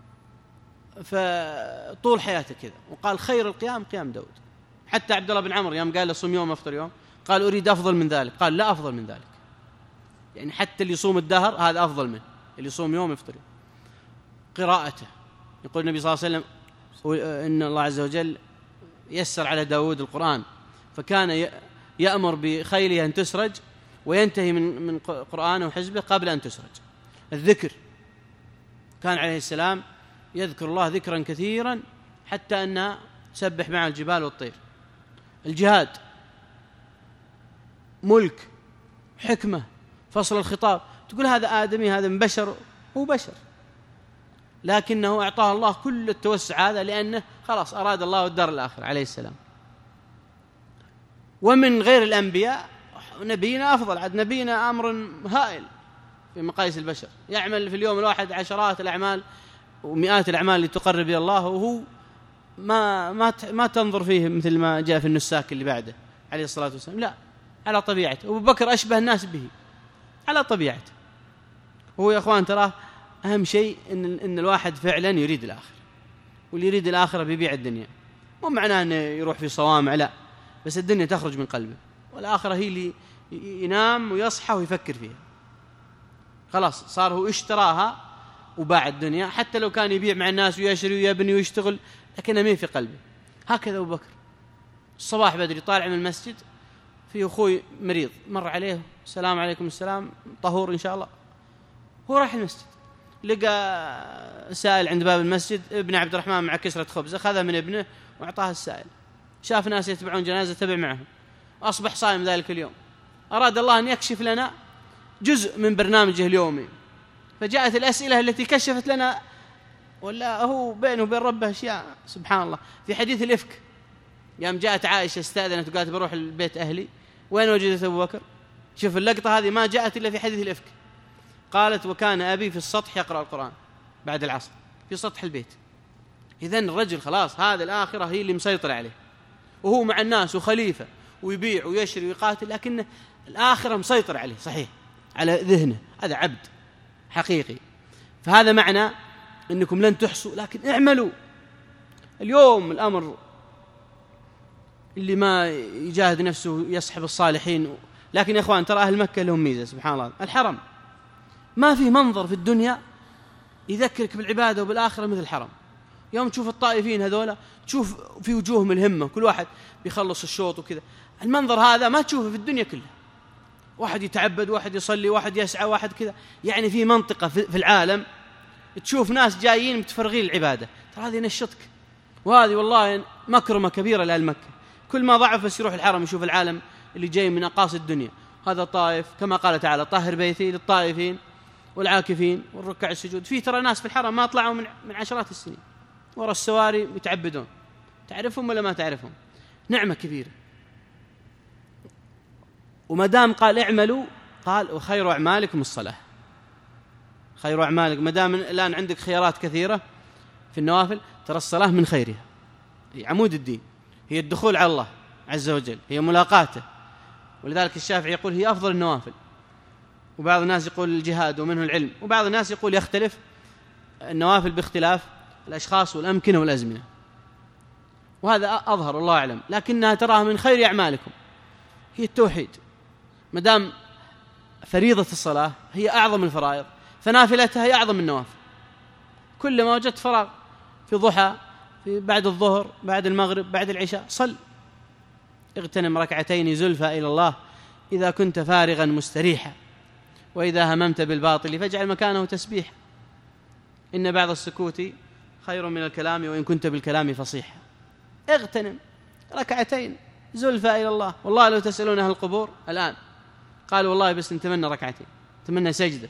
فطول حياته كذا. وقال خير القيام قيام داود. حتى عبد الله بن عمرو يوم قال صوم يوم افطر يوم، قال أريد أفضل من ذلك، قال لا أفضل من ذلك. يعني حتى اللي يصوم الدهر هذا أفضل منه اللي يصوم يوم يفطر يوم. قراءته، يقول النبي صلى الله عليه وسلم إن الله عز وجل يسر على داود القرآن، فكان يأمر بخيله أن تسرج وينتهي من من قرآنه وحزبه قبل أن تسرج. الذكر، كان عليه السلام يذكر الله ذكرا كثيرا حتى أنها تسبح مع الجبال والطير. الجهاد، ملك، حكمة، فصل الخطاب. تقول هذا آدمي، هذا من بشر، هو بشر، لكنه أعطاه الله كل التوسع هذا لأنه خلاص أراد الله الدار الآخرة عليه السلام. ومن غير الأنبياء نبينا أفضل، عاد نبينا أمر هائل في مقاييس البشر، يعمل في اليوم الواحد عشرات الأعمال ومئات الأعمال اللي تقرب إلى الله، وهو ما ما ما تنظر فيه مثل ما جاء في النساك اللي بعده عليه الصلاة والسلام. لا، على طبيعته. أبو بكر أشبه الناس به على طبيعته. هو يا أخوان تراه أهم شيء إن إن الواحد فعلا يريد الآخرة، واللي يريد الآخرة بيبيع الدنيا. مو معناه إنه يروح في صوامع، لا، بس الدنيا تخرج من قلبه، والآخرة هي اللي ينام ويصحى ويفكر فيها. خلاص صار هو اشتراها وباع الدنيا، حتى لو كان يبيع مع الناس ويشري ويبني ويشتغل، لكنها مين في قلبه. هكذا أبو بكر الصباح بدري طالع من المسجد، في أخوي مريض مر عليه، السلام عليكم السلام، طهور إن شاء الله. هو راح المسجد، لقى سائل عند باب المسجد، ابن عبد الرحمن مع كسرة خبز، أخذها من ابنه وأعطاها السائل. شاف ناس يتبعون جنازة تبع معهم، أصبح صائم ذلك اليوم. أراد الله أن يكشف لنا جزء من برنامجه اليومي، فجاءت الأسئلة التي كشفت لنا، ولا هو بينه وبين ربه أشياء سبحان الله. في حديث الإفك يوم جاءت عائشة استأذنت وقالت بروح البيت أهلي، وين وجدت أبو بكر؟ شوف اللقطة هذه ما جاءت إلا في حديث الإفك. قالت وكان أبي في السطح يقرأ القرآن بعد العصر في سطح البيت. إذن الرجل خلاص هذا الآخرة هي اللي مسيطر عليه، وهو مع الناس وخليفة ويبيع ويشري ويقاتل، لكن الآخرة مسيطر عليه صحيح على ذهنه، هذا عبد حقيقي. فهذا معنى أنكم لن تحصوا، لكن اعملوا. اليوم الأمر اللي ما يجاهد نفسه يصحب الصالحين. لكن يا إخوان ترى أهل مكة لهم ميزة سبحان الله، الحرم ما في منظر في الدنيا يذكرك بالعبادة وبالآخرة مثل الحرم. يوم تشوف الطائفين هذولا تشوف في وجوههم الهمة، كل واحد بيخلص الشوط وكذا. المنظر هذا ما تشوفه في الدنيا كلها، واحد يتعبد، واحد يصلي، واحد يسعى، واحد كذا. يعني في منطقة في العالم تشوف ناس جايين متفرغين العبادة، ترى هذه نشطك، وهذه والله مكرمة كبيرة لأهل مكة. كل ما ضعف بس يروح الحرم يشوف العالم اللي جاي من أقاصي الدنيا. هذا طائف كما قال تعالى: طهر بيتي للطائفين والعاكفين والركع السجود. في ترى ناس في الحرم ما طلعوا من من عشرات السنين وراء السواري يتعبدون، تعرفهم ولا ما تعرفهم؟ نعمة كبيرة. وما دام قال اعملوا، قال وخير أعمالكم الصلاة. خير أعمالك، ما دام الآن عندك خيارات كثيرة في النوافل، ترى الصلاة من خيرها، هي عمود الدين، هي الدخول على الله عز وجل، هي ملاقاته. ولذلك الشافعي يقول هي أفضل النوافل. وبعض الناس يقول الجهاد ومنه العلم، وبعض الناس يقول يختلف النوافل باختلاف الأشخاص والأمكنة والأزمنة، وهذا أظهر الله أعلم. لكنها تراها من خير أعمالكم، هي التوحيد. مدام فريضة الصلاة هي أعظم الفرائض، فنافلتها هي أعظم النوافل. كلما وجدت فراغ في ضحى، في بعد الظهر، بعد المغرب، بعد العشاء، صل. اغتنم ركعتين زلفى إلى الله إذا كنت فارغا مستريحا، وإذا هممت بالباطل فاجعل مكانه تسبيحا، إن بعض السكوت خير من الكلام وإن كنت بالكلام فصيحا. اغتنم ركعتين زلفى إلى الله. والله لو تسألون أهل القبور الآن قالوا والله بس نتمنى ركعتين، نتمنى سجدة.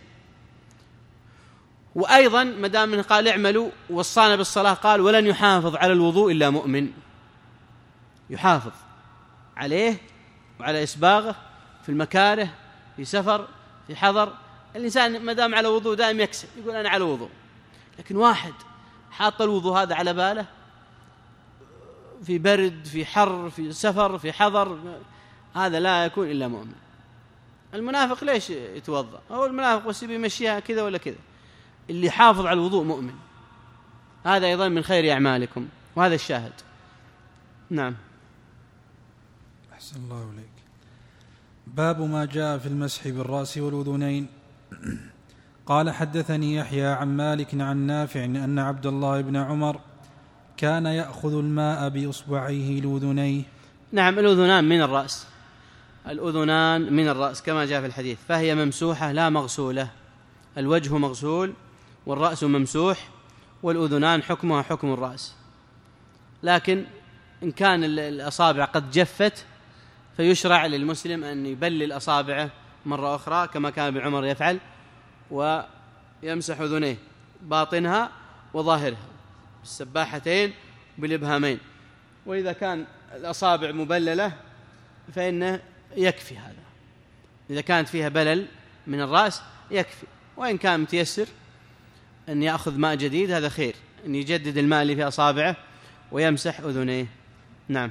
وأيضا مدام من قال اعملوا وصانا بالصلاة، قال ولن يحافظ على الوضوء إلا مؤمن. يحافظ عليه وعلى إسباغه في المكاره، في سفر، في حضر. الإنسان مدام على وضوء دائم يكسب، يقول أنا على وضوء. لكن واحد حاط الوضوء هذا على باله في برد، في حر، في سفر، في حضر، هذا لا يكون إلا مؤمن. المنافق ليش يتوضأ؟ هو المنافق بس بيمشيها كذا ولا كذا. اللي حافظ على الوضوء مؤمن. هذا أيضا من خير أعمالكم، وهذا الشاهد. نعم. أحسن الله إليك. باب ما جاء في المسح بالرأس والأذنين. قال حدثني يحيى عن مالك عن نافع أن عبد الله بن عمر كان يأخذ الماء بإصبعيه الأذنيه. نعم، الأذنان من الرأس، الأذنان من الرأس كما جاء في الحديث، فهي ممسوحة لا مغسولة. الوجه مغسول والرأس ممسوح، والأذنان حكمها حكم الرأس. لكن إن كان الأصابع قد جفت فيشرع للمسلم أن يبلل أصابعه مرة أخرى كما كان ابن عمر يفعل، ويمسح أذنيه باطنها وظاهرها بالسباحتين بالإبهامين. وإذا كان الأصابع مبللة فإنه يكفي هذا، إذا كانت فيها بلل من الرأس يكفي. وإن كان متيسر أن يأخذ ماء جديد هذا خير، أن يجدد الماء اللي في أصابعه ويمسح أذنيه. نعم.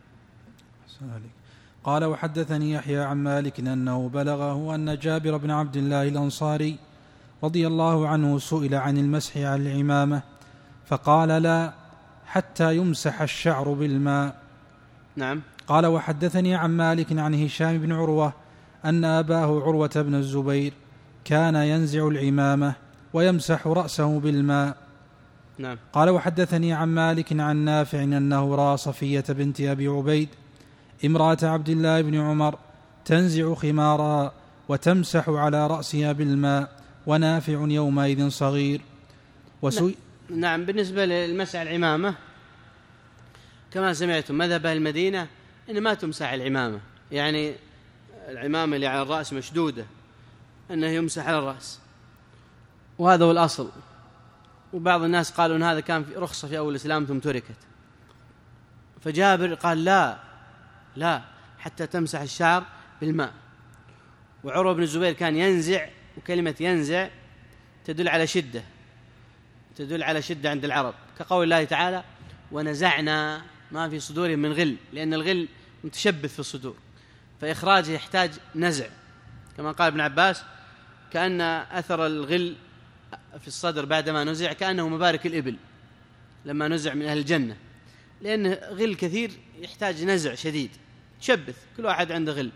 قال وحدثني يحيى عن مالك أنه بلغه أن جابر بن عبد الله الأنصاري رضي الله عنه سئل عن المسح على العمامة فقال لا حتى يمسح الشعر بالماء. نعم. قال وحدثني عن مالك عن هشام بن عروة أن أباه عروة بن الزبير كان ينزع العمامة ويمسح رأسه بالماء. نعم. قال وحدثني عن مالك عن نافع أنه رأى صفية بنت أبي عبيد امرأة عبد الله بن عمر تنزع خمارها وتمسح على رأسها بالماء ونافع يومئذ صغير. وسوي نعم. بالنسبة للمسح العمامة كما سمعتم مذهب المدينة إن ما تمسح العمامة، يعني العمامة اللي على الرأس مشدودة أنه يمسح على الرأس، وهذا هو الأصل. وبعض الناس قالوا أن هذا كان في رخصة في أول الإسلام ثم تركت. فجابر قال لا لا حتى تمسح الشعر بالماء. وعروة بن الزبير كان ينزع، وكلمة ينزع تدل على شدة، تدل على شدة عند العرب، كقول الله تعالى ونزعنا ما في صدورهم من غل، لأن الغل متشبث في الصدور، فإخراجه يحتاج نزع، كما قال ابن عباس كأن أثر الغل في الصدر بعدما نزع كأنه مبارك الإبل لما نزع من أهل الجنة، لأن غل كثير يحتاج نزع شديد، تشبث، كل واحد عنده غل.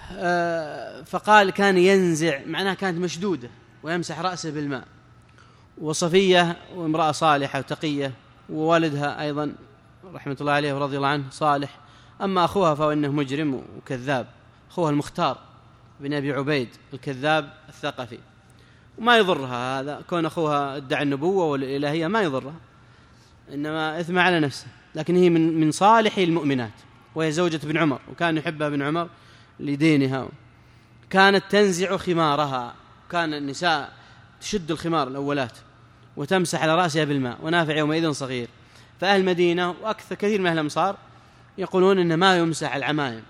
فقال كان ينزع، معناه كانت مشدودة، ويمسح رأسه بالماء. وصفية وامرأة صالحة وتقية، ووالدها أيضا رحمة الله عليه ورضي الله عنه صالح. أما أخوها فهو إنه مجرم وكذاب، أخوها المختار بن أبي عبيد الكذاب الثقفي، وما يضرها هذا كون أخوها ادعى النبوة والإلهية، ما يضرها، إنما إثم على نفسه، لكن هي من من صالح المؤمنات، وهي زوجة بن عمر، وكان يحبها بن عمر لدينها. كانت تنزع خمارها، كان النساء تشد الخمار الأولات وتمسح على رأسها بالماء، ونافع يومئذ صغير. فأهل المدينة وأكثر كثير من أهل الأمصار يقولون إن ما يمسح العمائم،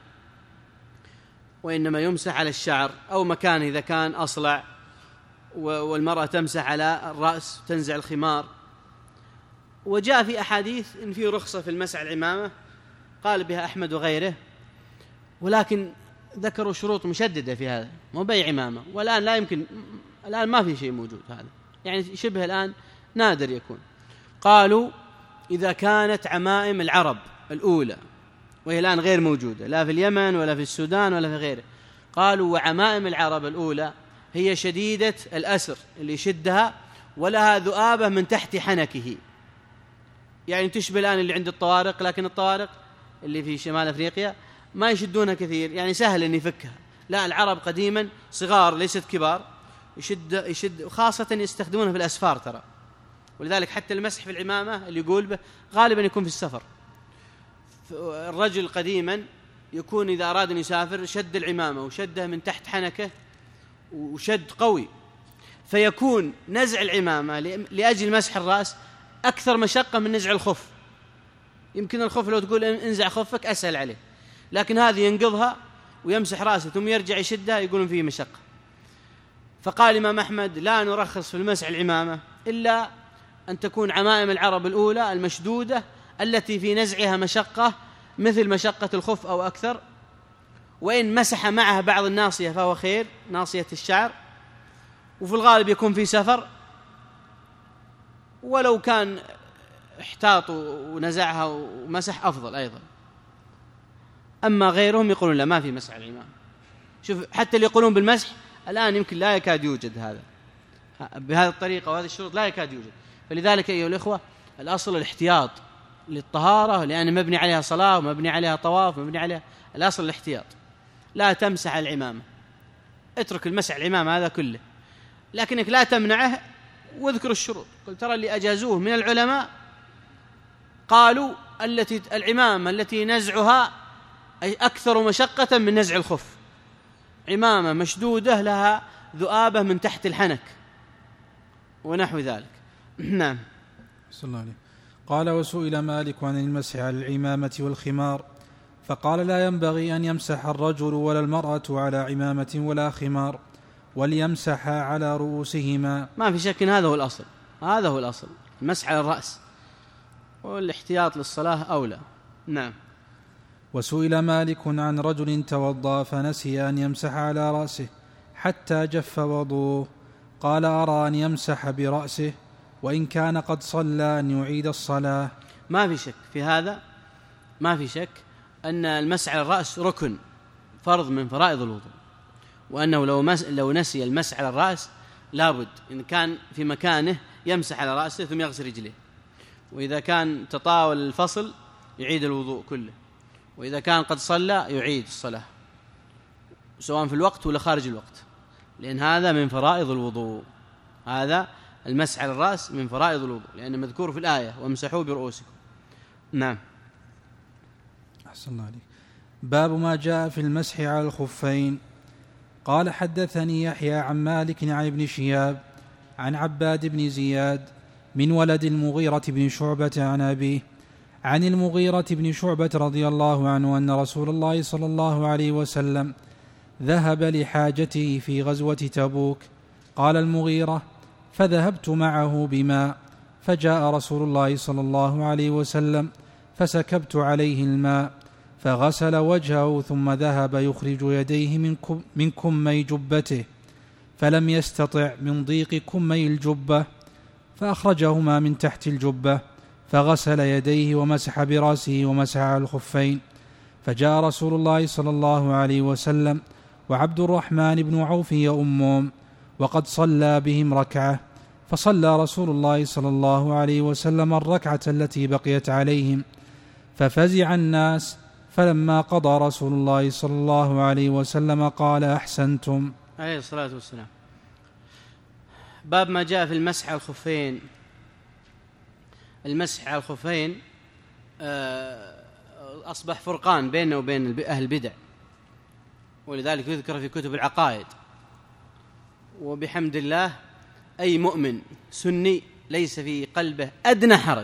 وإنما يمسح على الشعر أو مكان إذا كان أصلع، والمرأة تمسح على الرأس تنزع الخمار. وجاء في أحاديث إن في رخصة في المسح العمامة، قال بها أحمد وغيره، ولكن ذكروا شروط مشددة في هذا، مو بيع عمامة، والآن لا يمكن، الآن ما في شيء موجود هذا، يعني شبه الآن نادر يكون. قالوا إذا كانت عمائم العرب الأولى، وهي الآن غير موجودة لا في اليمن ولا في السودان ولا في غيره، قالوا وعمائم العرب الأولى هي شديدة الأسر اللي يشدها ولها ذؤابة من تحت حنكه، يعني تشبه الآن اللي عند الطوارق، لكن الطوارق اللي في شمال أفريقيا ما يشدونها كثير، يعني سهل أن يفكها. لا، العرب قديما صغار ليست كبار، يشد يشد خاصة يستخدمونها في الأسفار ترى، ولذلك حتى المسح في العمامة اللي يقول به غالبا يكون في السفر. الرجل قديما يكون إذا أراد أن يسافر شد العمامة وشدها من تحت حنكه وشد قوي، فيكون نزع العمامة لأجل مسح الرأس أكثر مشقة من نزع الخف. يمكن الخف لو تقول انزع خفك أسهل عليه، لكن هذه ينقضها ويمسح رأسه ثم يرجع يشدها، يقولون فيه مشقة. فقال الإمام أحمد لا نرخص في المسح العمامة إلا أن تكون عمائم العرب الأولى المشدودة التي في نزعها مشقة مثل مشقة الخف أو أكثر، وإن مسح معها بعض الناصية فهو خير، ناصية الشعر، وفي الغالب يكون في سفر، ولو كان احتاط ونزعها ومسح أفضل أيضا. أما غيرهم يقولون لا، ما في مسح العمامة. شوف حتى اللي يقولون بالمسح الآن يمكن لا يكاد يوجد هذا بهذه الطريقة وهذه الشروط، لا يكاد يوجد. فلذلك أيها الإخوة الأصل الاحتياط للطهارة، لأن مبني عليها صلاة ومبني عليها طواف ومبني عليها، الأصل الاحتياط. لا تمسح العمامة، اترك المسح العمامة هذا كله، لكنك لا تمنعه، واذكر الشروط. قل ترى اللي أجازوه من العلماء قالوا التي العمامة التي نزعها أي أكثر مشقة من نزع الخف، عمامة مشدودة لها ذؤابة من تحت الحنك ونحو ذلك. نعم. صلى الله عليه. قال وسئل مالك عن المسح على العمامة والخمار، فقال لا ينبغي أن يمسح الرجل ولا المرأة على عمامة ولا خمار، وليمسح على رؤوسهما. ما في شك إن هذا هو الأصل، هذا هو الأصل، المسح على الرأس، والاحتياط للصلاة أولى. نعم. وسئل مالك عن رجل توضأ فنسي أن يمسح على رأسه حتى جف وضوءه، قال أرى أن يمسح برأسه، وإن كان قد صلى أن يعيد الصلاة. ما في شك في هذا، ما في شك أن المسح على الرأس ركن فرض من فرائض الوضوء، وأنه لو, مس... لو نسي المسح على الرأس لابد إن كان في مكانه يمسح على رأسه ثم يغسل رجليه، وإذا كان تطاول الفصل يعيد الوضوء كله، وإذا كان قد صلى يعيد الصلاة سواء في الوقت ولا خارج الوقت، لأن هذا من فرائض الوضوء. هذا المسح على الرأس من فرائض الوضوء، لأنه مذكور في الآية وامسحوا برؤوسكم. نعم. أحسن الله عليك. باب ما جاء في المسح على الخفين. قال حدثني يحيى عن مالك عن ابن شهاب عن عباد بن زياد من ولد المغيرة بن شعبة عن أبيه عن المغيرة بن شعبة رضي الله عنه أن رسول الله صلى الله عليه وسلم ذهب لحاجته في غزوة تبوك. قال المغيرة فذهبت معه بماء، فجاء رسول الله صلى الله عليه وسلم فسكبت عليه الماء فغسل وجهه، ثم ذهب يخرج يديه من كمي جبته فلم يستطع من ضيق كمي الجبة، فأخرجهما من تحت الجبة فغسل يديه ومسح برأسه ومسح على الخفين. فجاء رسول الله صلى الله عليه وسلم وعبد الرحمن بن عوف يؤمهم وقد صلى بهم ركعة، فصلى رسول الله صلى الله عليه وسلم الركعة التي بقيت عليهم، ففزع الناس، فلما قضى رسول الله صلى الله عليه وسلم قال: أحسنتم. عليه الصلاة والسلام. باب ما جاء في المسح على الخفين. المسح على الخفين أصبح فرقان بينه وبين أهل البدع، ولذلك يذكر في كتب العقائد. وبحمد الله أي مؤمن سني ليس في قلبه أدنى حرج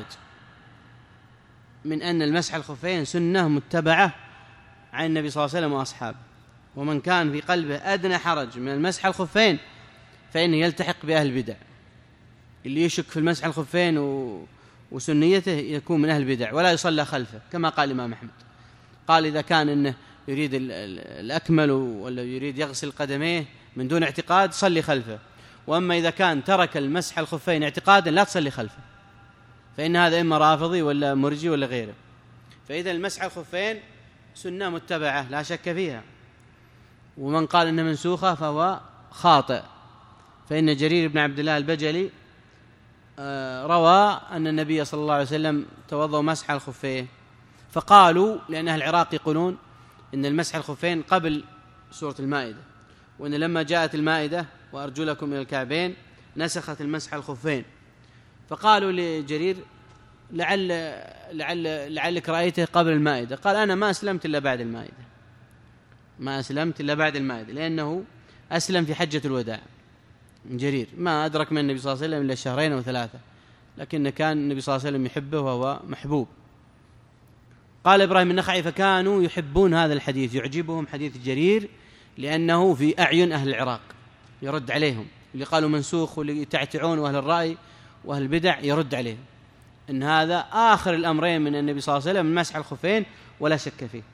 من أن المسح على الخفين سنة متبعة عن النبي صلى الله عليه وسلم وأصحابه. ومن كان في قلبه أدنى حرج من المسح على الخفين فإنه يلتحق بأهل البدع. اللي يشك في المسح على الخفين و... وسنيته يكون من أهل البدع ولا يصلى خلفه، كما قال الإمام أحمد. قال إذا كان إنه يريد الأكمل ولا يريد يغسل قدميه من دون اعتقاد صلي خلفه، وأما إذا كان ترك المسح على الخفين اعتقادا لا تصلي خلفه، فإن هذا إما رافضي ولا مرجي ولا غيره. فإذا المسح على الخفين سنة متبعة لا شك فيها، ومن قال إنها منسوخة فهو خاطئ. فإن جرير بن عبد الله البجلي روى أن النبي صلى الله عليه وسلم توضأ مسح على الخفين، فقالوا لأن أهل العراق يقولون إن المسح على الخفين قبل سورة المائدة، وأن لما جاءت المائدة وأرجلكم إلى الكعبين نسخت المسح على الخفين. فقالوا لجرير لعل لعل لعلك رأيته قبل المائدة. قال أنا ما أسلمت إلا بعد المائدة، ما أسلمت إلا بعد المائدة، لأنه أسلم في حجة الوداع. جرير ما أدرك من النبي صلى الله عليه وسلم إلا شهرين أو ثلاثة، لكن كان النبي صلى الله عليه وسلم يحبه وهو محبوب. قال إبراهيم النخعي: فكانوا يحبون هذا الحديث، يعجبهم حديث جرير لأنه في أعين أهل العراق يرد عليهم، اللي قالوا منسوخ واللي يتعتعون وأهل الرأي وأهل البدع يرد عليهم إن هذا آخر الأمرين من النبي صلى الله عليه وسلم، المسح على الخفين ولا شك فيه.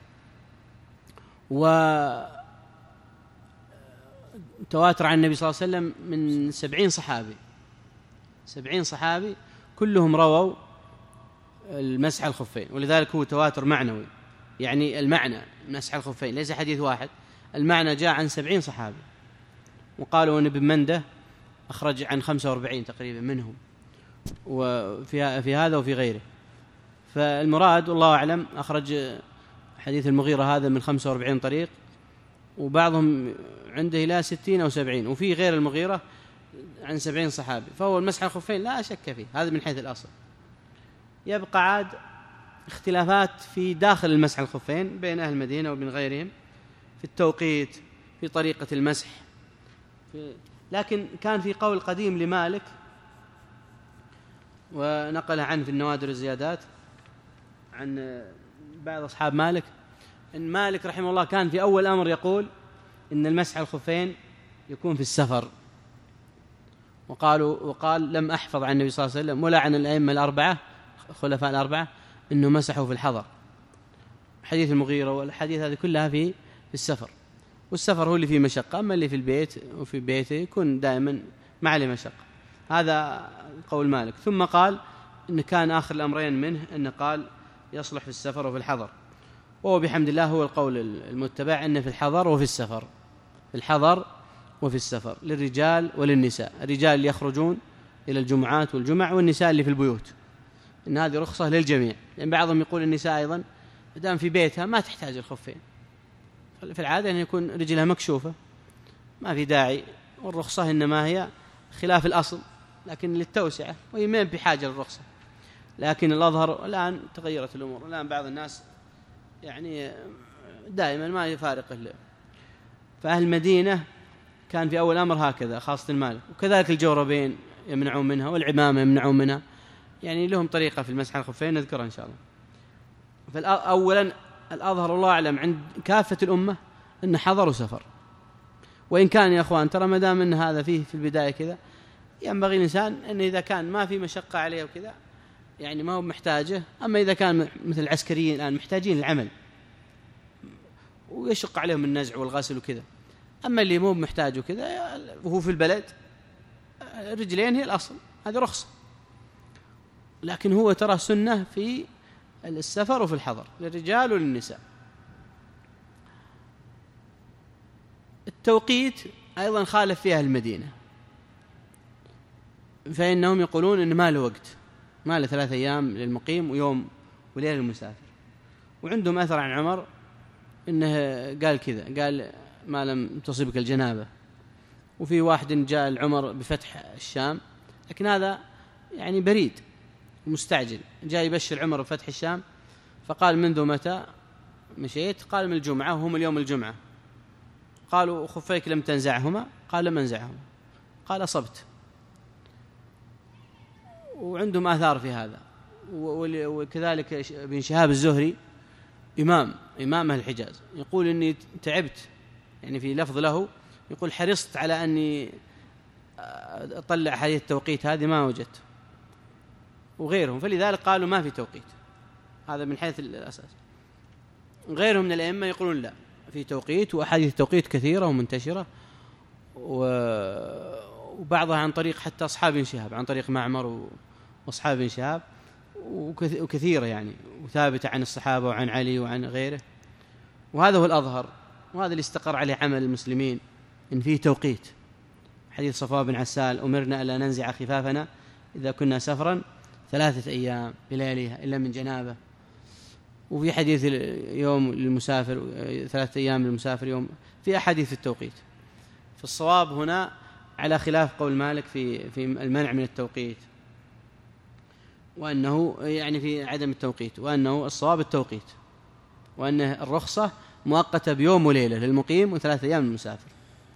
وتواتر عن النبي صلى الله عليه وسلم من سبعين صحابي سبعين صحابي كلهم رووا المسح على الخفين، ولذلك هو تواتر معنوي، يعني المعنى مسح على الخفين ليس حديث واحد، المعنى جاء عن سبعين صحابي. وقالوا أن ابن منده أخرج عن خمسة وأربعين تقريبا منهم، وفي في هذا وفي غيره. فالمراد والله أعلم أخرج حديث المغيرة هذا من خمسة وأربعين طريق، وبعضهم عنده إلى ستين أو سبعين، وفي غير المغيرة عن سبعين صحابي. فهو المسح على الخفين لا شك فيه، هذا من حيث الأصل. يبقى عاد اختلافات في داخل المسح على الخفين بين أهل المدينة وبين غيرهم في التوقيت، في طريقة المسح، في لكن كان في قول قديم لمالك ونقل عنه في النوادر الزيادات عن بعض أصحاب مالك، إن مالك رحمه الله كان في أول أمر يقول إن المسح على الخفين يكون في السفر، وقالوا وقال لم أحفظ عن النبي صلى الله عليه وسلم ولا عن الأئمة الأربعة الخلفاء الأربعة إنه مسحوا في الحضر. حديث المغيرة والحديث هذه كلها في في السفر، والسفر هو اللي فيه مشقة، أما اللي في البيت وفي بيته يكون دائما مع المشقة. هذا قول مالك. ثم قال إن كان آخر الأمرين منه أنه قال يصلح في السفر وفي الحضر، وهو بحمد الله هو القول المتبع أنه في الحضر وفي السفر، في الحضر وفي السفر للرجال وللنساء. الرجال اللي يخرجون إلى الجمعات والجمع، والنساء اللي في البيوت، إن هذه رخصة للجميع. لأن يعني بعضهم يقول النساء أيضا دام في بيتها ما تحتاج الخفين، في العادة أن يكون رجلها مكشوفة ما في داعي، والرخصة إنما هي خلاف الأصل لكن للتوسعة، وهي ما بحاجة للرخصة. لكن الأظهر الآن تغيرت الأمور، الآن بعض الناس يعني دائما ما يفارق له. فأهل المدينة كان في أول أمر هكذا خاصة المالك، وكذلك الجوربين يمنعون منها والعمامة يمنعون منها، يعني لهم طريقة في المسح على الخفين نذكرها إن شاء الله. فأولا الأظهر الله أعلم عند كافة الأمة أن حضر وسفر، وإن كان يا أخوان ترى ما دام أن هذا فيه في البداية كذا، ينبغي الإنسان أن إذا كان ما في مشقة عليه وكذا يعني ما هو محتاجه. أما إذا كان مثل العسكريين الآن محتاجين العمل ويشق عليهم النزع والغسل وكذا، أما اللي مو محتاجه كذا وهو في البلد رجلين هي الأصل، هذه رخصة. لكن هو ترى سنة في السفر وفي الحضر للرجال وللنساء. التوقيت أيضا خالف فيها المدينة، فإنهم يقولون إن ما له وقت، ما له ثلاثة أيام للمقيم ويوم وليلة للمسافر. وعندهم أثر عن عمر إنه قال كذا، قال ما لم تصبك الجنابة. وفي واحد جاء العمر بفتح الشام، لكن هذا يعني بريد مستعجل، جاء يبشر عمر بفتح الشام، فقال منذ متى مشيت؟ قال من الجمعة، وهم اليوم الجمعة. قالوا خفيك لم تنزعهما؟ قال لم أنزعهما. قال أصبت. وعندهم آثار في هذا. وكذلك ابن شهاب الزهري إمام إمام أهل الحجاز يقول إني تعبت، يعني في لفظ له يقول حرصت على أني أطلع حديث التوقيت هذه ما وجدت، وغيرهم، فلذلك قالوا ما في توقيت. هذا من حيث الأساس. غيرهم من الأئمة يقولون لا في توقيت، وأحاديث التوقيت كثيرة ومنتشرة، وبعضها عن طريق حتى أصحاب بن شهاب، عن طريق معمر وأصحاب بن شهاب، وكثيرة يعني، وثابتة عن الصحابة وعن علي وعن غيره. وهذا هو الأظهر، وهذا اللي استقر عليه عمل المسلمين، إن فيه توقيت. حديث صفوان بن عسال أمرنا ألا ننزع خفافنا إذا كنا سفرا ثلاثة أيام بلياليها إلا من جنابه. وفي حديث يوم للمسافر ثلاثة أيام للمسافر يوم، في أحاديث التوقيت. فالصواب هنا على خلاف قول مالك في في المنع من التوقيت، وأنه يعني في عدم التوقيت، وأنه الصواب التوقيت، وأنه الرخصة مؤقتة بيوم وليلة للمقيم وثلاثة أيام للمسافر.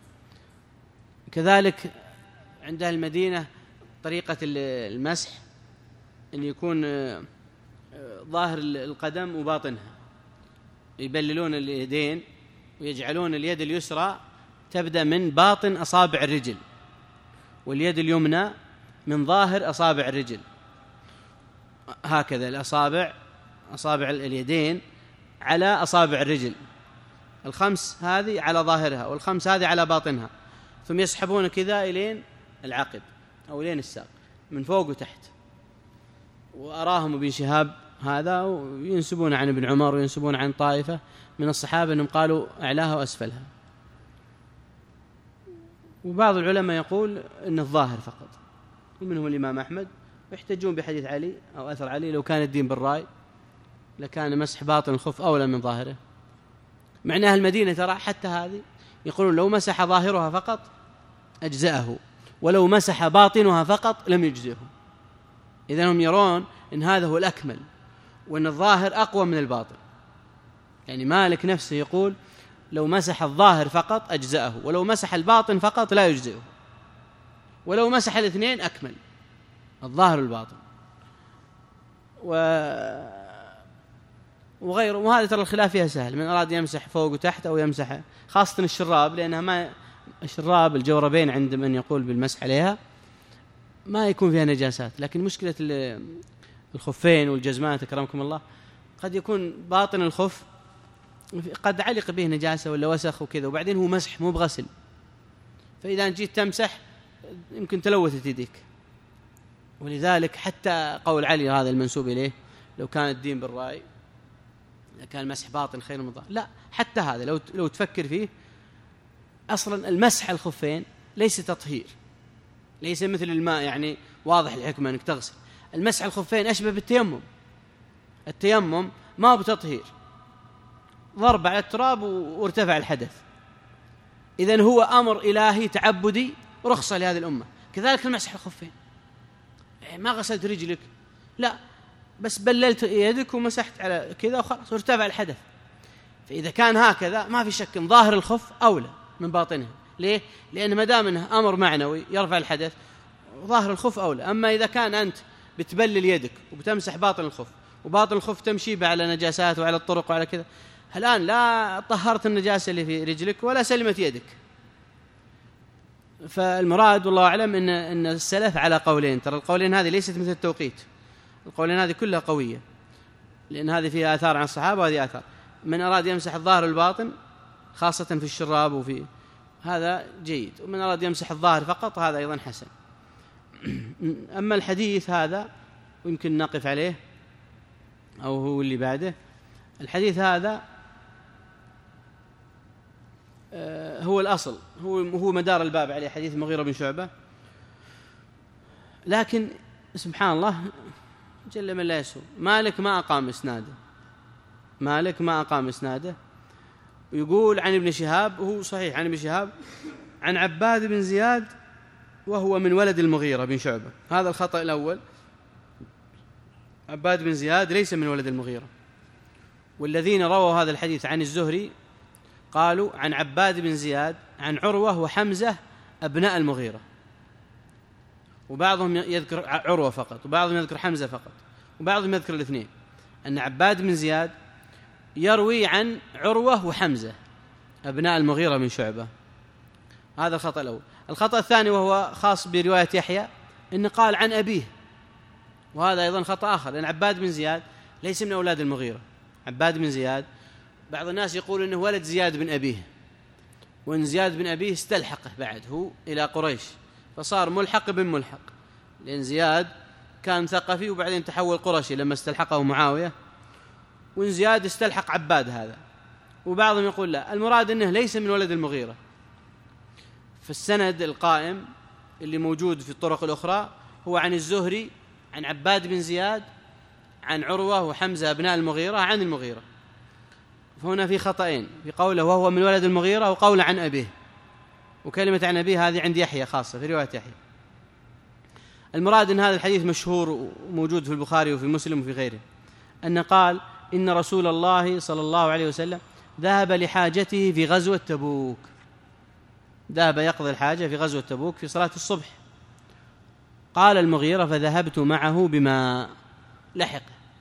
كذلك عند أهل المدينة طريقة المسح أن يكون ظاهر القدم وباطنها، يبللون اليدين ويجعلون اليد اليسرى تبدأ من باطن أصابع الرجل، واليد اليمنى من ظاهر أصابع الرجل، هكذا الأصابع، أصابع اليدين على أصابع الرجل الخمس هذه على ظاهرها، والخمس هذه على باطنها، ثم يسحبون كذا إلين العقب أو إلين الساق من فوق وتحت. وأراهم ابن شهاب هذا، وينسبون عن ابن عمر وينسبون عن طائفة من الصحابة أنهم قالوا أعلاها وأسفلها. وبعض العلماء يقول أن الظاهر فقط، ومنهم الإمام أحمد، ويحتجون بحديث علي أو أثر علي لو كان الدين بالرأي لكان مسح باطن الخف أولى من ظاهره. معنى أهل المدينة ترى حتى هذه يقولون لو مسح ظاهرها فقط أجزأه، ولو مسح باطنها فقط لم يجزئه. إذن هم يرون أن هذا هو الأكمل، وأن الظاهر أقوى من الباطن. يعني مالك نفسه يقول لو مسح الظاهر فقط أجزأه، ولو مسح الباطن فقط لا يجزئه، ولو مسح الاثنين أكمل، الظاهر والباطن. و... وغيره. وهذا ترى الخلاف فيها سهل، من أراد يمسح فوق وتحت أو يمسح، خاصة الشراب، لأنها ما الشراب الجوربين عند من يقول بالمسح عليها ما يكون فيها نجاسات. لكن مشكلة الخفين والجزمات أكرمكم الله قد يكون باطن الخف قد علق به نجاسة ولا وسخ وكذا، وبعدين هو مسح مو بغسل، فإذا جيت تمسح يمكن تلوثت يديك. ولذلك حتى قول علي هذا المنسوب إليه لو كان الدين بالرأي كان المسح باطن خير من ظاهر، لا، حتى هذا لو لو تفكر فيه أصلا المسح الخفين ليس تطهير، ليس مثل الماء يعني واضح الحكمة أنك تغسل. المسح الخفين أشبه بالتيمم، التيمم ما هو بتطهير، ضرب على التراب وارتفع الحدث. إذن هو أمر إلهي تعبدي رخصة لهذه الأمة. كذلك المسح الخفين، ما غسلت رجلك، لا، بس بللت يدك ومسحت على كذا وخلاص وارتفع الحدث. فإذا كان هكذا ما في شك إن ظاهر الخف أولى من باطنها. ليه؟ لأن ما دام انه أمر معنوي يرفع الحدث، ظاهر الخف أولى. أما إذا كان أنت بتبلل يدك وبتمسح باطن الخف، وباطن الخف تمشي به على نجاسات وعلى الطرق وعلى كذا، الآن لا طهرت النجاسة اللي في رجلك ولا سلمت يدك. فالمراد والله أعلم إن إن السلف على قولين، ترى القولين هذه ليست مثل التوقيت، القولين هذه كلها قوية، لأن هذه فيها آثار عن الصحابة وهذه آثار. من أراد يمسح الظاهر والباطن خاصة في الشراب وفي هذا جيد، ومن أراد يمسح الظاهر فقط هذا أيضا حسن. أما الحديث هذا ويمكن نقف عليه أو هو اللي بعده، الحديث هذا هو الأصل، هو هو مدار الباب عليه، حديث المغيرة بن شعبة. لكن سبحان الله جل من لا يسوء، مالك ما أقام إسناده، مالك ما أقام إسناده. يقول عن ابن شهاب، وهو صحيح عن ابن شهاب عن عباد بن زياد وهو من ولد المغيرة بن شعبة. هذا الخطأ الأول، عباد بن زياد ليس من ولد المغيرة. والذين رووا هذا الحديث عن الزهري قالوا عن عباد بن زياد عن عروة وحمزة أبناء المغيرة، وبعضهم يذكر عروة فقط، وبعضهم يذكر حمزة فقط، وبعضهم يذكر الاثنين. أن عباد بن زياد يروي عن عروة وحمزة أبناء المغيرة بن شعبة. هذا الخطأ الأول. الخطأ الثاني وهو خاص برواية يحيى، إن قال عن أبيه، وهذا أيضا خطأ آخر، لأن عباد بن زياد ليس من أولاد المغيرة. عباد بن زياد بعض الناس يقول إنه ولد زياد بن أبيه، وإن زياد بن أبيه استلحقه بعد هو إلى قريش، فصار ملحق بن ملحق، لأن زياد كان ثقفي وبعدين تحول قرشي لما استلحقه معاوية، وإن زياد استلحق عباد هذا. وبعضهم يقول لا، المراد أنه ليس من ولد المغيرة. فالسند القائم اللي موجود في الطرق الأخرى هو عن الزهري عن عباد بن زياد عن عروة وحمزة أبناء المغيرة عن المغيرة. فهنا في خطأين في قوله وهو من ولد المغيرة، وقوله عن أبيه، وكلمة عن أبيه هذه عند يحيى خاصة في رواية يحيى. المراد أن هذا الحديث مشهور وموجود في البخاري وفي مسلم وفي غيره، أن قال إن رسول الله صلى الله عليه وسلم ذهب لحاجته في غزوة تبوك، ذهب يقضي الحاجة في غزوة تبوك في صلاة الصبح. قال المغيرة فذهبت معه بما لحق.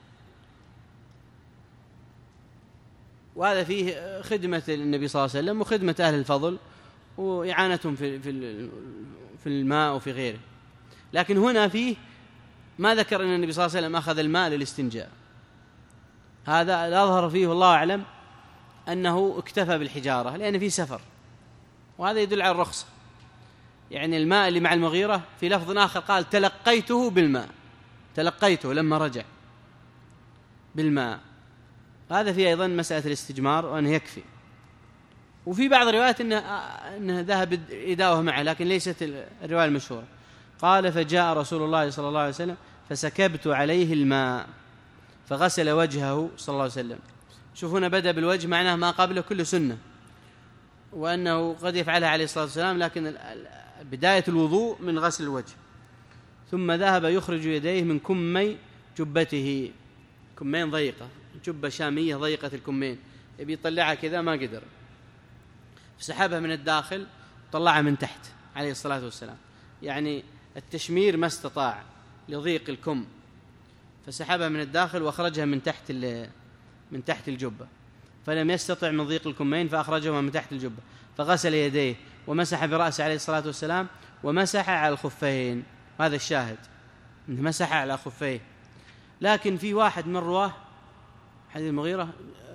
وهذا فيه خدمة النبي صلى الله عليه وسلم وخدمة أهل الفضل وإعانتهم في في الماء وفي غيره. لكن هنا فيه ما ذكر أن النبي صلى الله عليه وسلم أخذ الماء للاستنجاء، هذا لا أظهر فيه والله أعلم أنه اكتفى بالحجارة لأن فيه سفر، وهذا يدل على الرخصة. يعني الماء اللي مع المغيرة في لفظ آخر قال تلقيته بالماء، تلقيته لما رجع بالماء، هذا فيه أيضا مسألة الاستجمار وأنه يكفي. وفي بعض الروايات أنه, أنه ذهب إداوه معه، لكن ليست الرواية المشهورة. قال فجاء رسول الله صلى الله عليه وسلم فسكبت عليه الماء فغسل وجهه صلى الله عليه وسلم. شوفونا بدأ بالوجه، معناه ما قبله كله سنة، وأنه قد يفعلها عليه الصلاة والسلام، لكن بداية الوضوء من غسل الوجه. ثم ذهب يخرج يديه من كمي جبته، كمين ضيقة، جبة شامية ضيقة الكمين، يبي يطلعها كذا ما قدر، فسحبها من الداخل طلعها من تحت عليه الصلاة والسلام. يعني التشمير ما استطاع لضيق الكم، فسحبها من الداخل وأخرجها من تحت من تحت الجبة، فلم يستطع من ضيق الكمين فأخرجهما من تحت الجبة، فغسل يديه ومسح برأسه عليه الصلاة والسلام ومسح على الخفين. هذا الشاهد، مسح على خفيه. لكن في واحد من رواه حديث المغيرة،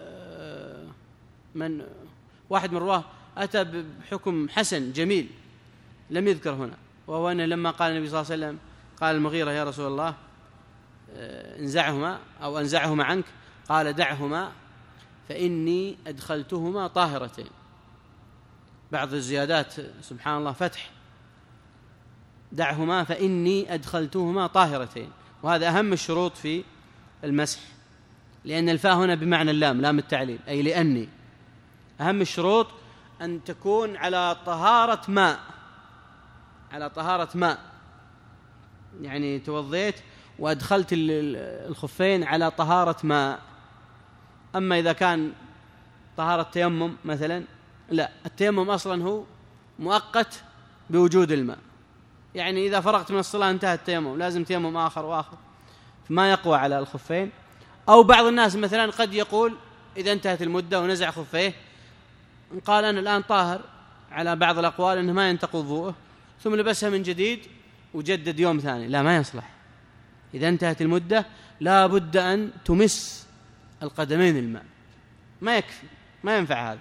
من واحد من رواه أتى بحكم حسن جميل لم يذكر هنا، وهو أنه لما قال النبي صلى الله عليه وسلم قال المغيرة يا رسول الله انزعهما أو أنزعهما عنك، قال دعهما فإني أدخلتهما طاهرتين. بعض الزيادات سبحان الله فتح، دعهما فإني أدخلتهما طاهرتين، وهذا أهم الشروط في المسح، لأن الفاء هنا بمعنى اللام، لام التعليل، أي لأني. أهم الشروط أن تكون على طهارة ماء، على طهارة ماء، يعني توضيت وأدخلت الخفين على طهارة ماء. أما إذا كان طهارة تيمم مثلا، لا، التيمم أصلا هو مؤقت بوجود الماء، يعني إذا فرغت من الصلاة انتهى التيمم، لازم تيمم آخر وآخر، فما يقوى على الخفين. أو بعض الناس مثلا قد يقول إذا انتهت المدة ونزع خفيه قال أنا الآن طاهر، على بعض الأقوال أنه ما ينتقض وضوءه، ثم لبسها من جديد وجدد يوم ثاني، لا، ما يصلح. إذا انتهت المدة لا بد أن تمس القدمين الماء، ما يكفي، ما ينفع هذا.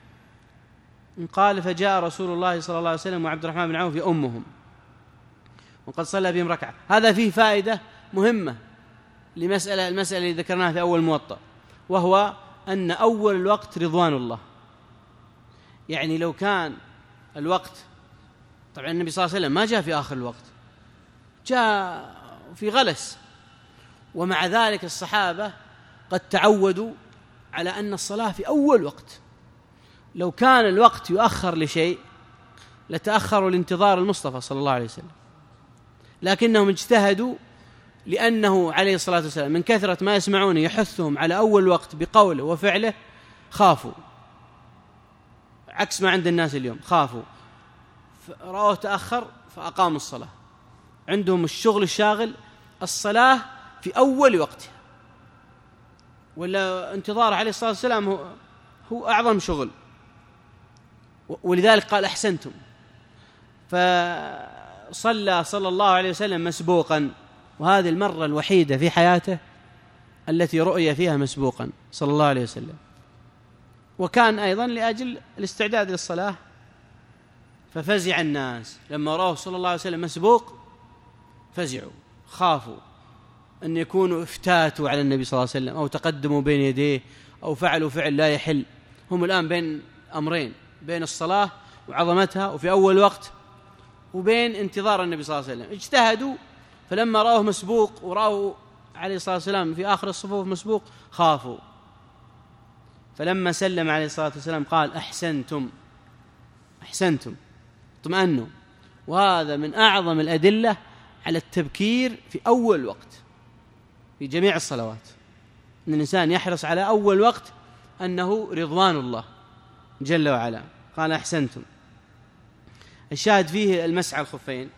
قال فجاء رسول الله صلى الله عليه وسلم وعبد الرحمن بن عوف يؤمهم وقد صلى بهم ركعة. هذا فيه فائدة مهمة لمسألة المسألة اللي ذكرناها في أول موطأ، وهو أن أول الوقت رضوان الله. يعني لو كان الوقت، طبعا النبي صلى الله عليه وسلم ما جاء في آخر الوقت، جاء في غلس. ومع ذلك الصحابة قد تعودوا على أن الصلاة في أول وقت. لو كان الوقت يؤخر لشيء لتأخروا لانتظار المصطفى صلى الله عليه وسلم، لكنهم اجتهدوا لأنه عليه الصلاة والسلام من كثرة ما يسمعون يحثهم على أول وقت بقوله وفعله خافوا، عكس ما عند الناس اليوم، خافوا رأوه تأخر فأقاموا الصلاة. عندهم الشغل الشاغل الصلاة في أول وقتها، ولا انتظار عليه الصلاة والسلام هو, هو أعظم شغل. ولذلك قال أحسنتم، فصلى صلى الله عليه وسلم مسبوقا، وهذه المرة الوحيدة في حياته التي رؤي فيها مسبوقا صلى الله عليه وسلم. وكان أيضا لأجل الاستعداد للصلاة، ففزع الناس لما رأوه صلى الله عليه وسلم مسبوق، فزعوا خافوا أن يكونوا افتاتوا على النبي صلى الله عليه وسلم أو تقدموا بين يديه أو فعلوا فعل لا يحل. هم الآن بين أمرين، بين الصلاة وعظمتها وفي أول وقت، وبين انتظار النبي صلى الله عليه وسلم. اجتهدوا، فلما رأوه مسبوق ورأوه عليه الصلاة والسلام في آخر الصفوف مسبوق خافوا. فلما سلم عليه الصلاة والسلام قال أحسنتم أحسنتم اطمأنوا. وهذا من أعظم الأدلة على التبكير في أول وقت في جميع الصلوات، أن الإنسان يحرص على أول وقت أنه رضوان الله جل وعلا. قال أحسنتم. الشاهد فيه المسح على الخفين.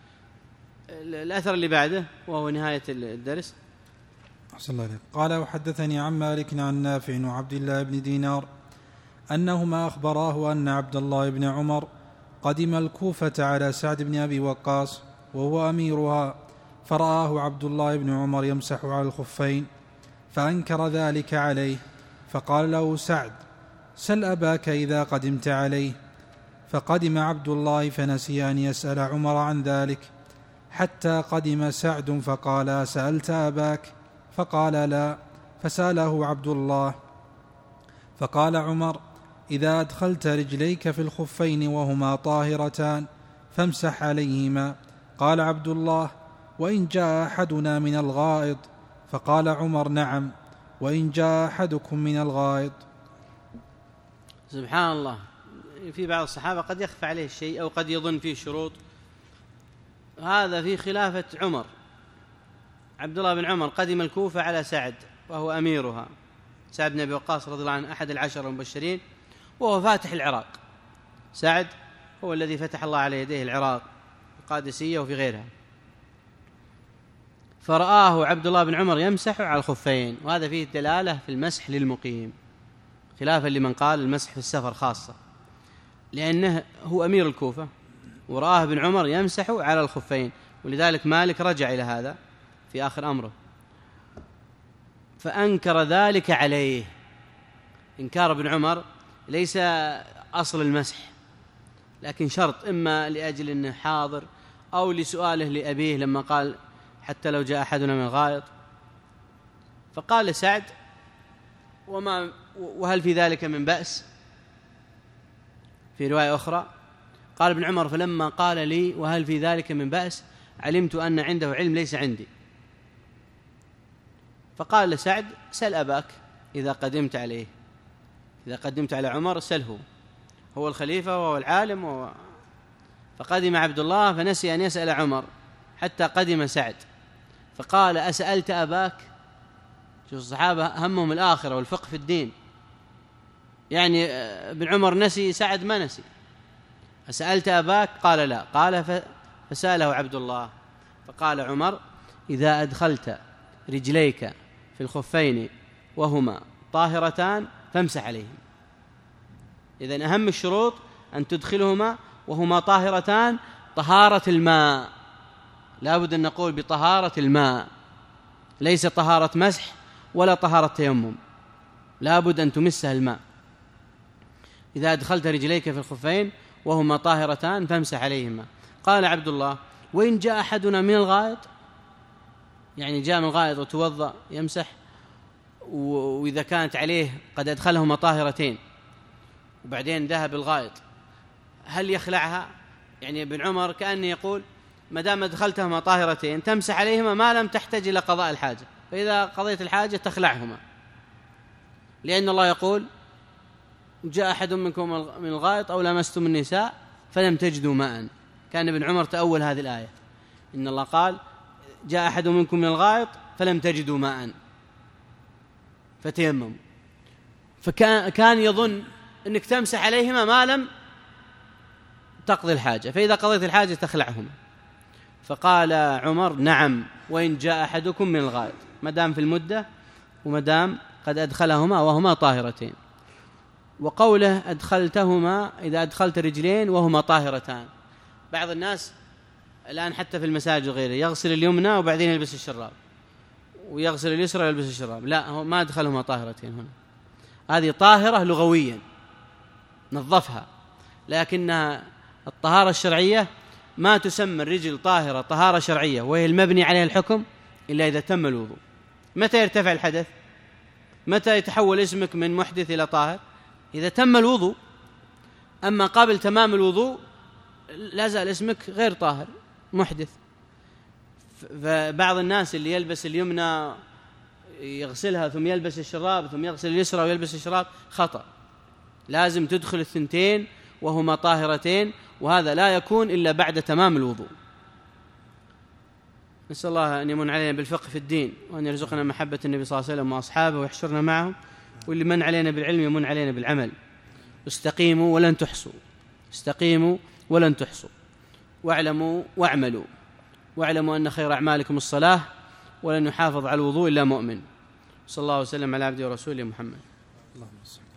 الأثر اللي بعده وهو نهاية الدرس. أحسن الله عليك. قال وحدثني عن مالك عن نافع وعبد الله بن دينار أنهما أخبراه أن عبد الله بن عمر قدم الكوفة على سعد بن أبي وقاص وهو أميرها، فرآه عبد الله بن عمر يمسح على الخفين فأنكر ذلك عليه، فقال له سعد سل أباك إذا قدمت عليه. فقدم عبد الله فنسي أن يسأل عمر عن ذلك، حتى قدم سعد فقال سألت أباك؟ فقال لا، فسأله عبد الله فقال عمر إذا أدخلت رجليك في الخفين وهما طاهرتان فامسح عليهما. قال عبد الله وإن جاء أحدنا من الغائط؟ فقال عمر نعم، وإن جاء أحدكم من الغائط. سبحان الله، في بعض الصحابة قد يخفى عليه الشيء أو قد يظن فيه شروط. هذا في خلافة عمر. عبد الله بن عمر قدم الكوفة على سعد وهو أميرها، سعد بن أبي وقاص رضي الله عنه أحد العشر المبشرين، وهو فاتح العراق. سعد هو الذي فتح الله على يديه العراق القادسية وفي غيرها. فرآه عبد الله بن عمر يمسح على الخفين، وهذا فيه دلالة في المسح للمقيم، خلافا لمن قال المسح في السفر خاصة، لأنه هو أمير الكوفة ورآه ابن عمر يمسح على الخفين، ولذلك مالك رجع إلى هذا في آخر أمره. فأنكر ذلك عليه. إنكار ابن عمر ليس أصل المسح، لكن شرط، إما لأجل أنه حاضر أو لسؤاله لأبيه لما قال حتى لو جاء أحدنا من الغائط. فقال لسعد وما وهل في ذلك من بأس؟ في رواية أخرى قال ابن عمر فلما قال لي وهل في ذلك من بأس علمت أن عنده علم ليس عندي. فقال لسعد سل أباك إذا قدمت عليه، إذا قدمت على عمر سله، هو الخليفة وهو العالم وهو. فقدم عبد الله فنسي أن يسأل عمر حتى قدم سعد، فقال أسألت أباك؟ شوف الصحابة همهم الآخرة والفقه في الدين، يعني ابن عمر نسي، سعد ما نسي. أسألت أباك؟ قال لا. قال فسأله عبد الله فقال عمر إذا أدخلت رجليك في الخفين وهما طاهرتان فامسح عليهم. إذن أهم الشروط أن تدخلهما وهما طاهرتان، طهارة الماء، لا بد أن نقول بطهارة الماء، ليس طهارة مسح ولا طهارة تيمم، لا بد أن تمسها الماء. إذا أدخلت رجليك في الخفين وهما طاهرتان فامسح عليهما. قال عبد الله وإن جاء أحدنا من الغائط؟ يعني جاء من الغائط وتوضأ يمسح، وإذا كانت عليه قد أدخلهما طاهرتين وبعدين ذهب الغائط هل يخلعها؟ يعني ابن عمر كأنه يقول ما دام أدخلتهما طاهرتين تمسح عليهما ما لم تحتاج إلى قضاء الحاجة، فإذا قضيت الحاجة تخلعهما، لأن الله يقول جاء أحد منكم من الغائط أو لمستم النساء فلم تجدوا ماء. كان ابن عمر تأول هذه الآية، إن الله قال جاء أحد منكم من الغائط فلم تجدوا ماء فتيمموا، فكان يظن أنك تمسح عليهما ما لم تقضي الحاجة، فإذا قضيت الحاجة تخلعهما. فقال عمر نعم وإن جاء أحدكم من الغائط، مدام في المدة ومدام قد أدخلهما وهما طاهرتين. وقوله أدخلتهما إذا أدخلت رجلين وهما طاهرتان، بعض الناس الآن حتى في المساجد غيره يغسل اليمنى وبعدين يلبس الشراب، ويغسل اليسرى ويلبس الشراب، لا، هو ما أدخلهما طاهرتين هنا، هذه طاهرة لغويا نظفها، لكنها الطهارة الشرعية ما تسمى الرجل طاهرة طهارة شرعية وهي المبني عليها الحكم إلا إذا تم الوضوء. متى يرتفع الحدث؟ متى يتحول اسمك من محدث إلى طاهر؟ إذا تم الوضوء. أما قبل تمام الوضوء لا زال اسمك غير طاهر محدث. فبعض الناس اللي يلبس اليمنى يغسلها ثم يلبس الشراب ثم يغسل اليسرى ويلبس الشراب خطأ، لازم تدخل الثنتين وهما طاهرتين، وهذا لا يكون إلا بعد تمام الوضوء. نسأل الله أن يمن علينا بالفقه في الدين، وأن يرزقنا محبة النبي صلى الله عليه وسلم وأصحابه ويحشرنا معهم، واللي من علينا بالعلم يمن علينا بالعمل. استقيموا ولن تحصوا، استقيموا ولن تحصوا، واعلموا واعملوا، واعلموا أن خير أعمالكم الصلاة، ولن يحافظ على الوضوء إلا مؤمن. صلى الله وسلم على عبده ورسوله محمد. اللهم صل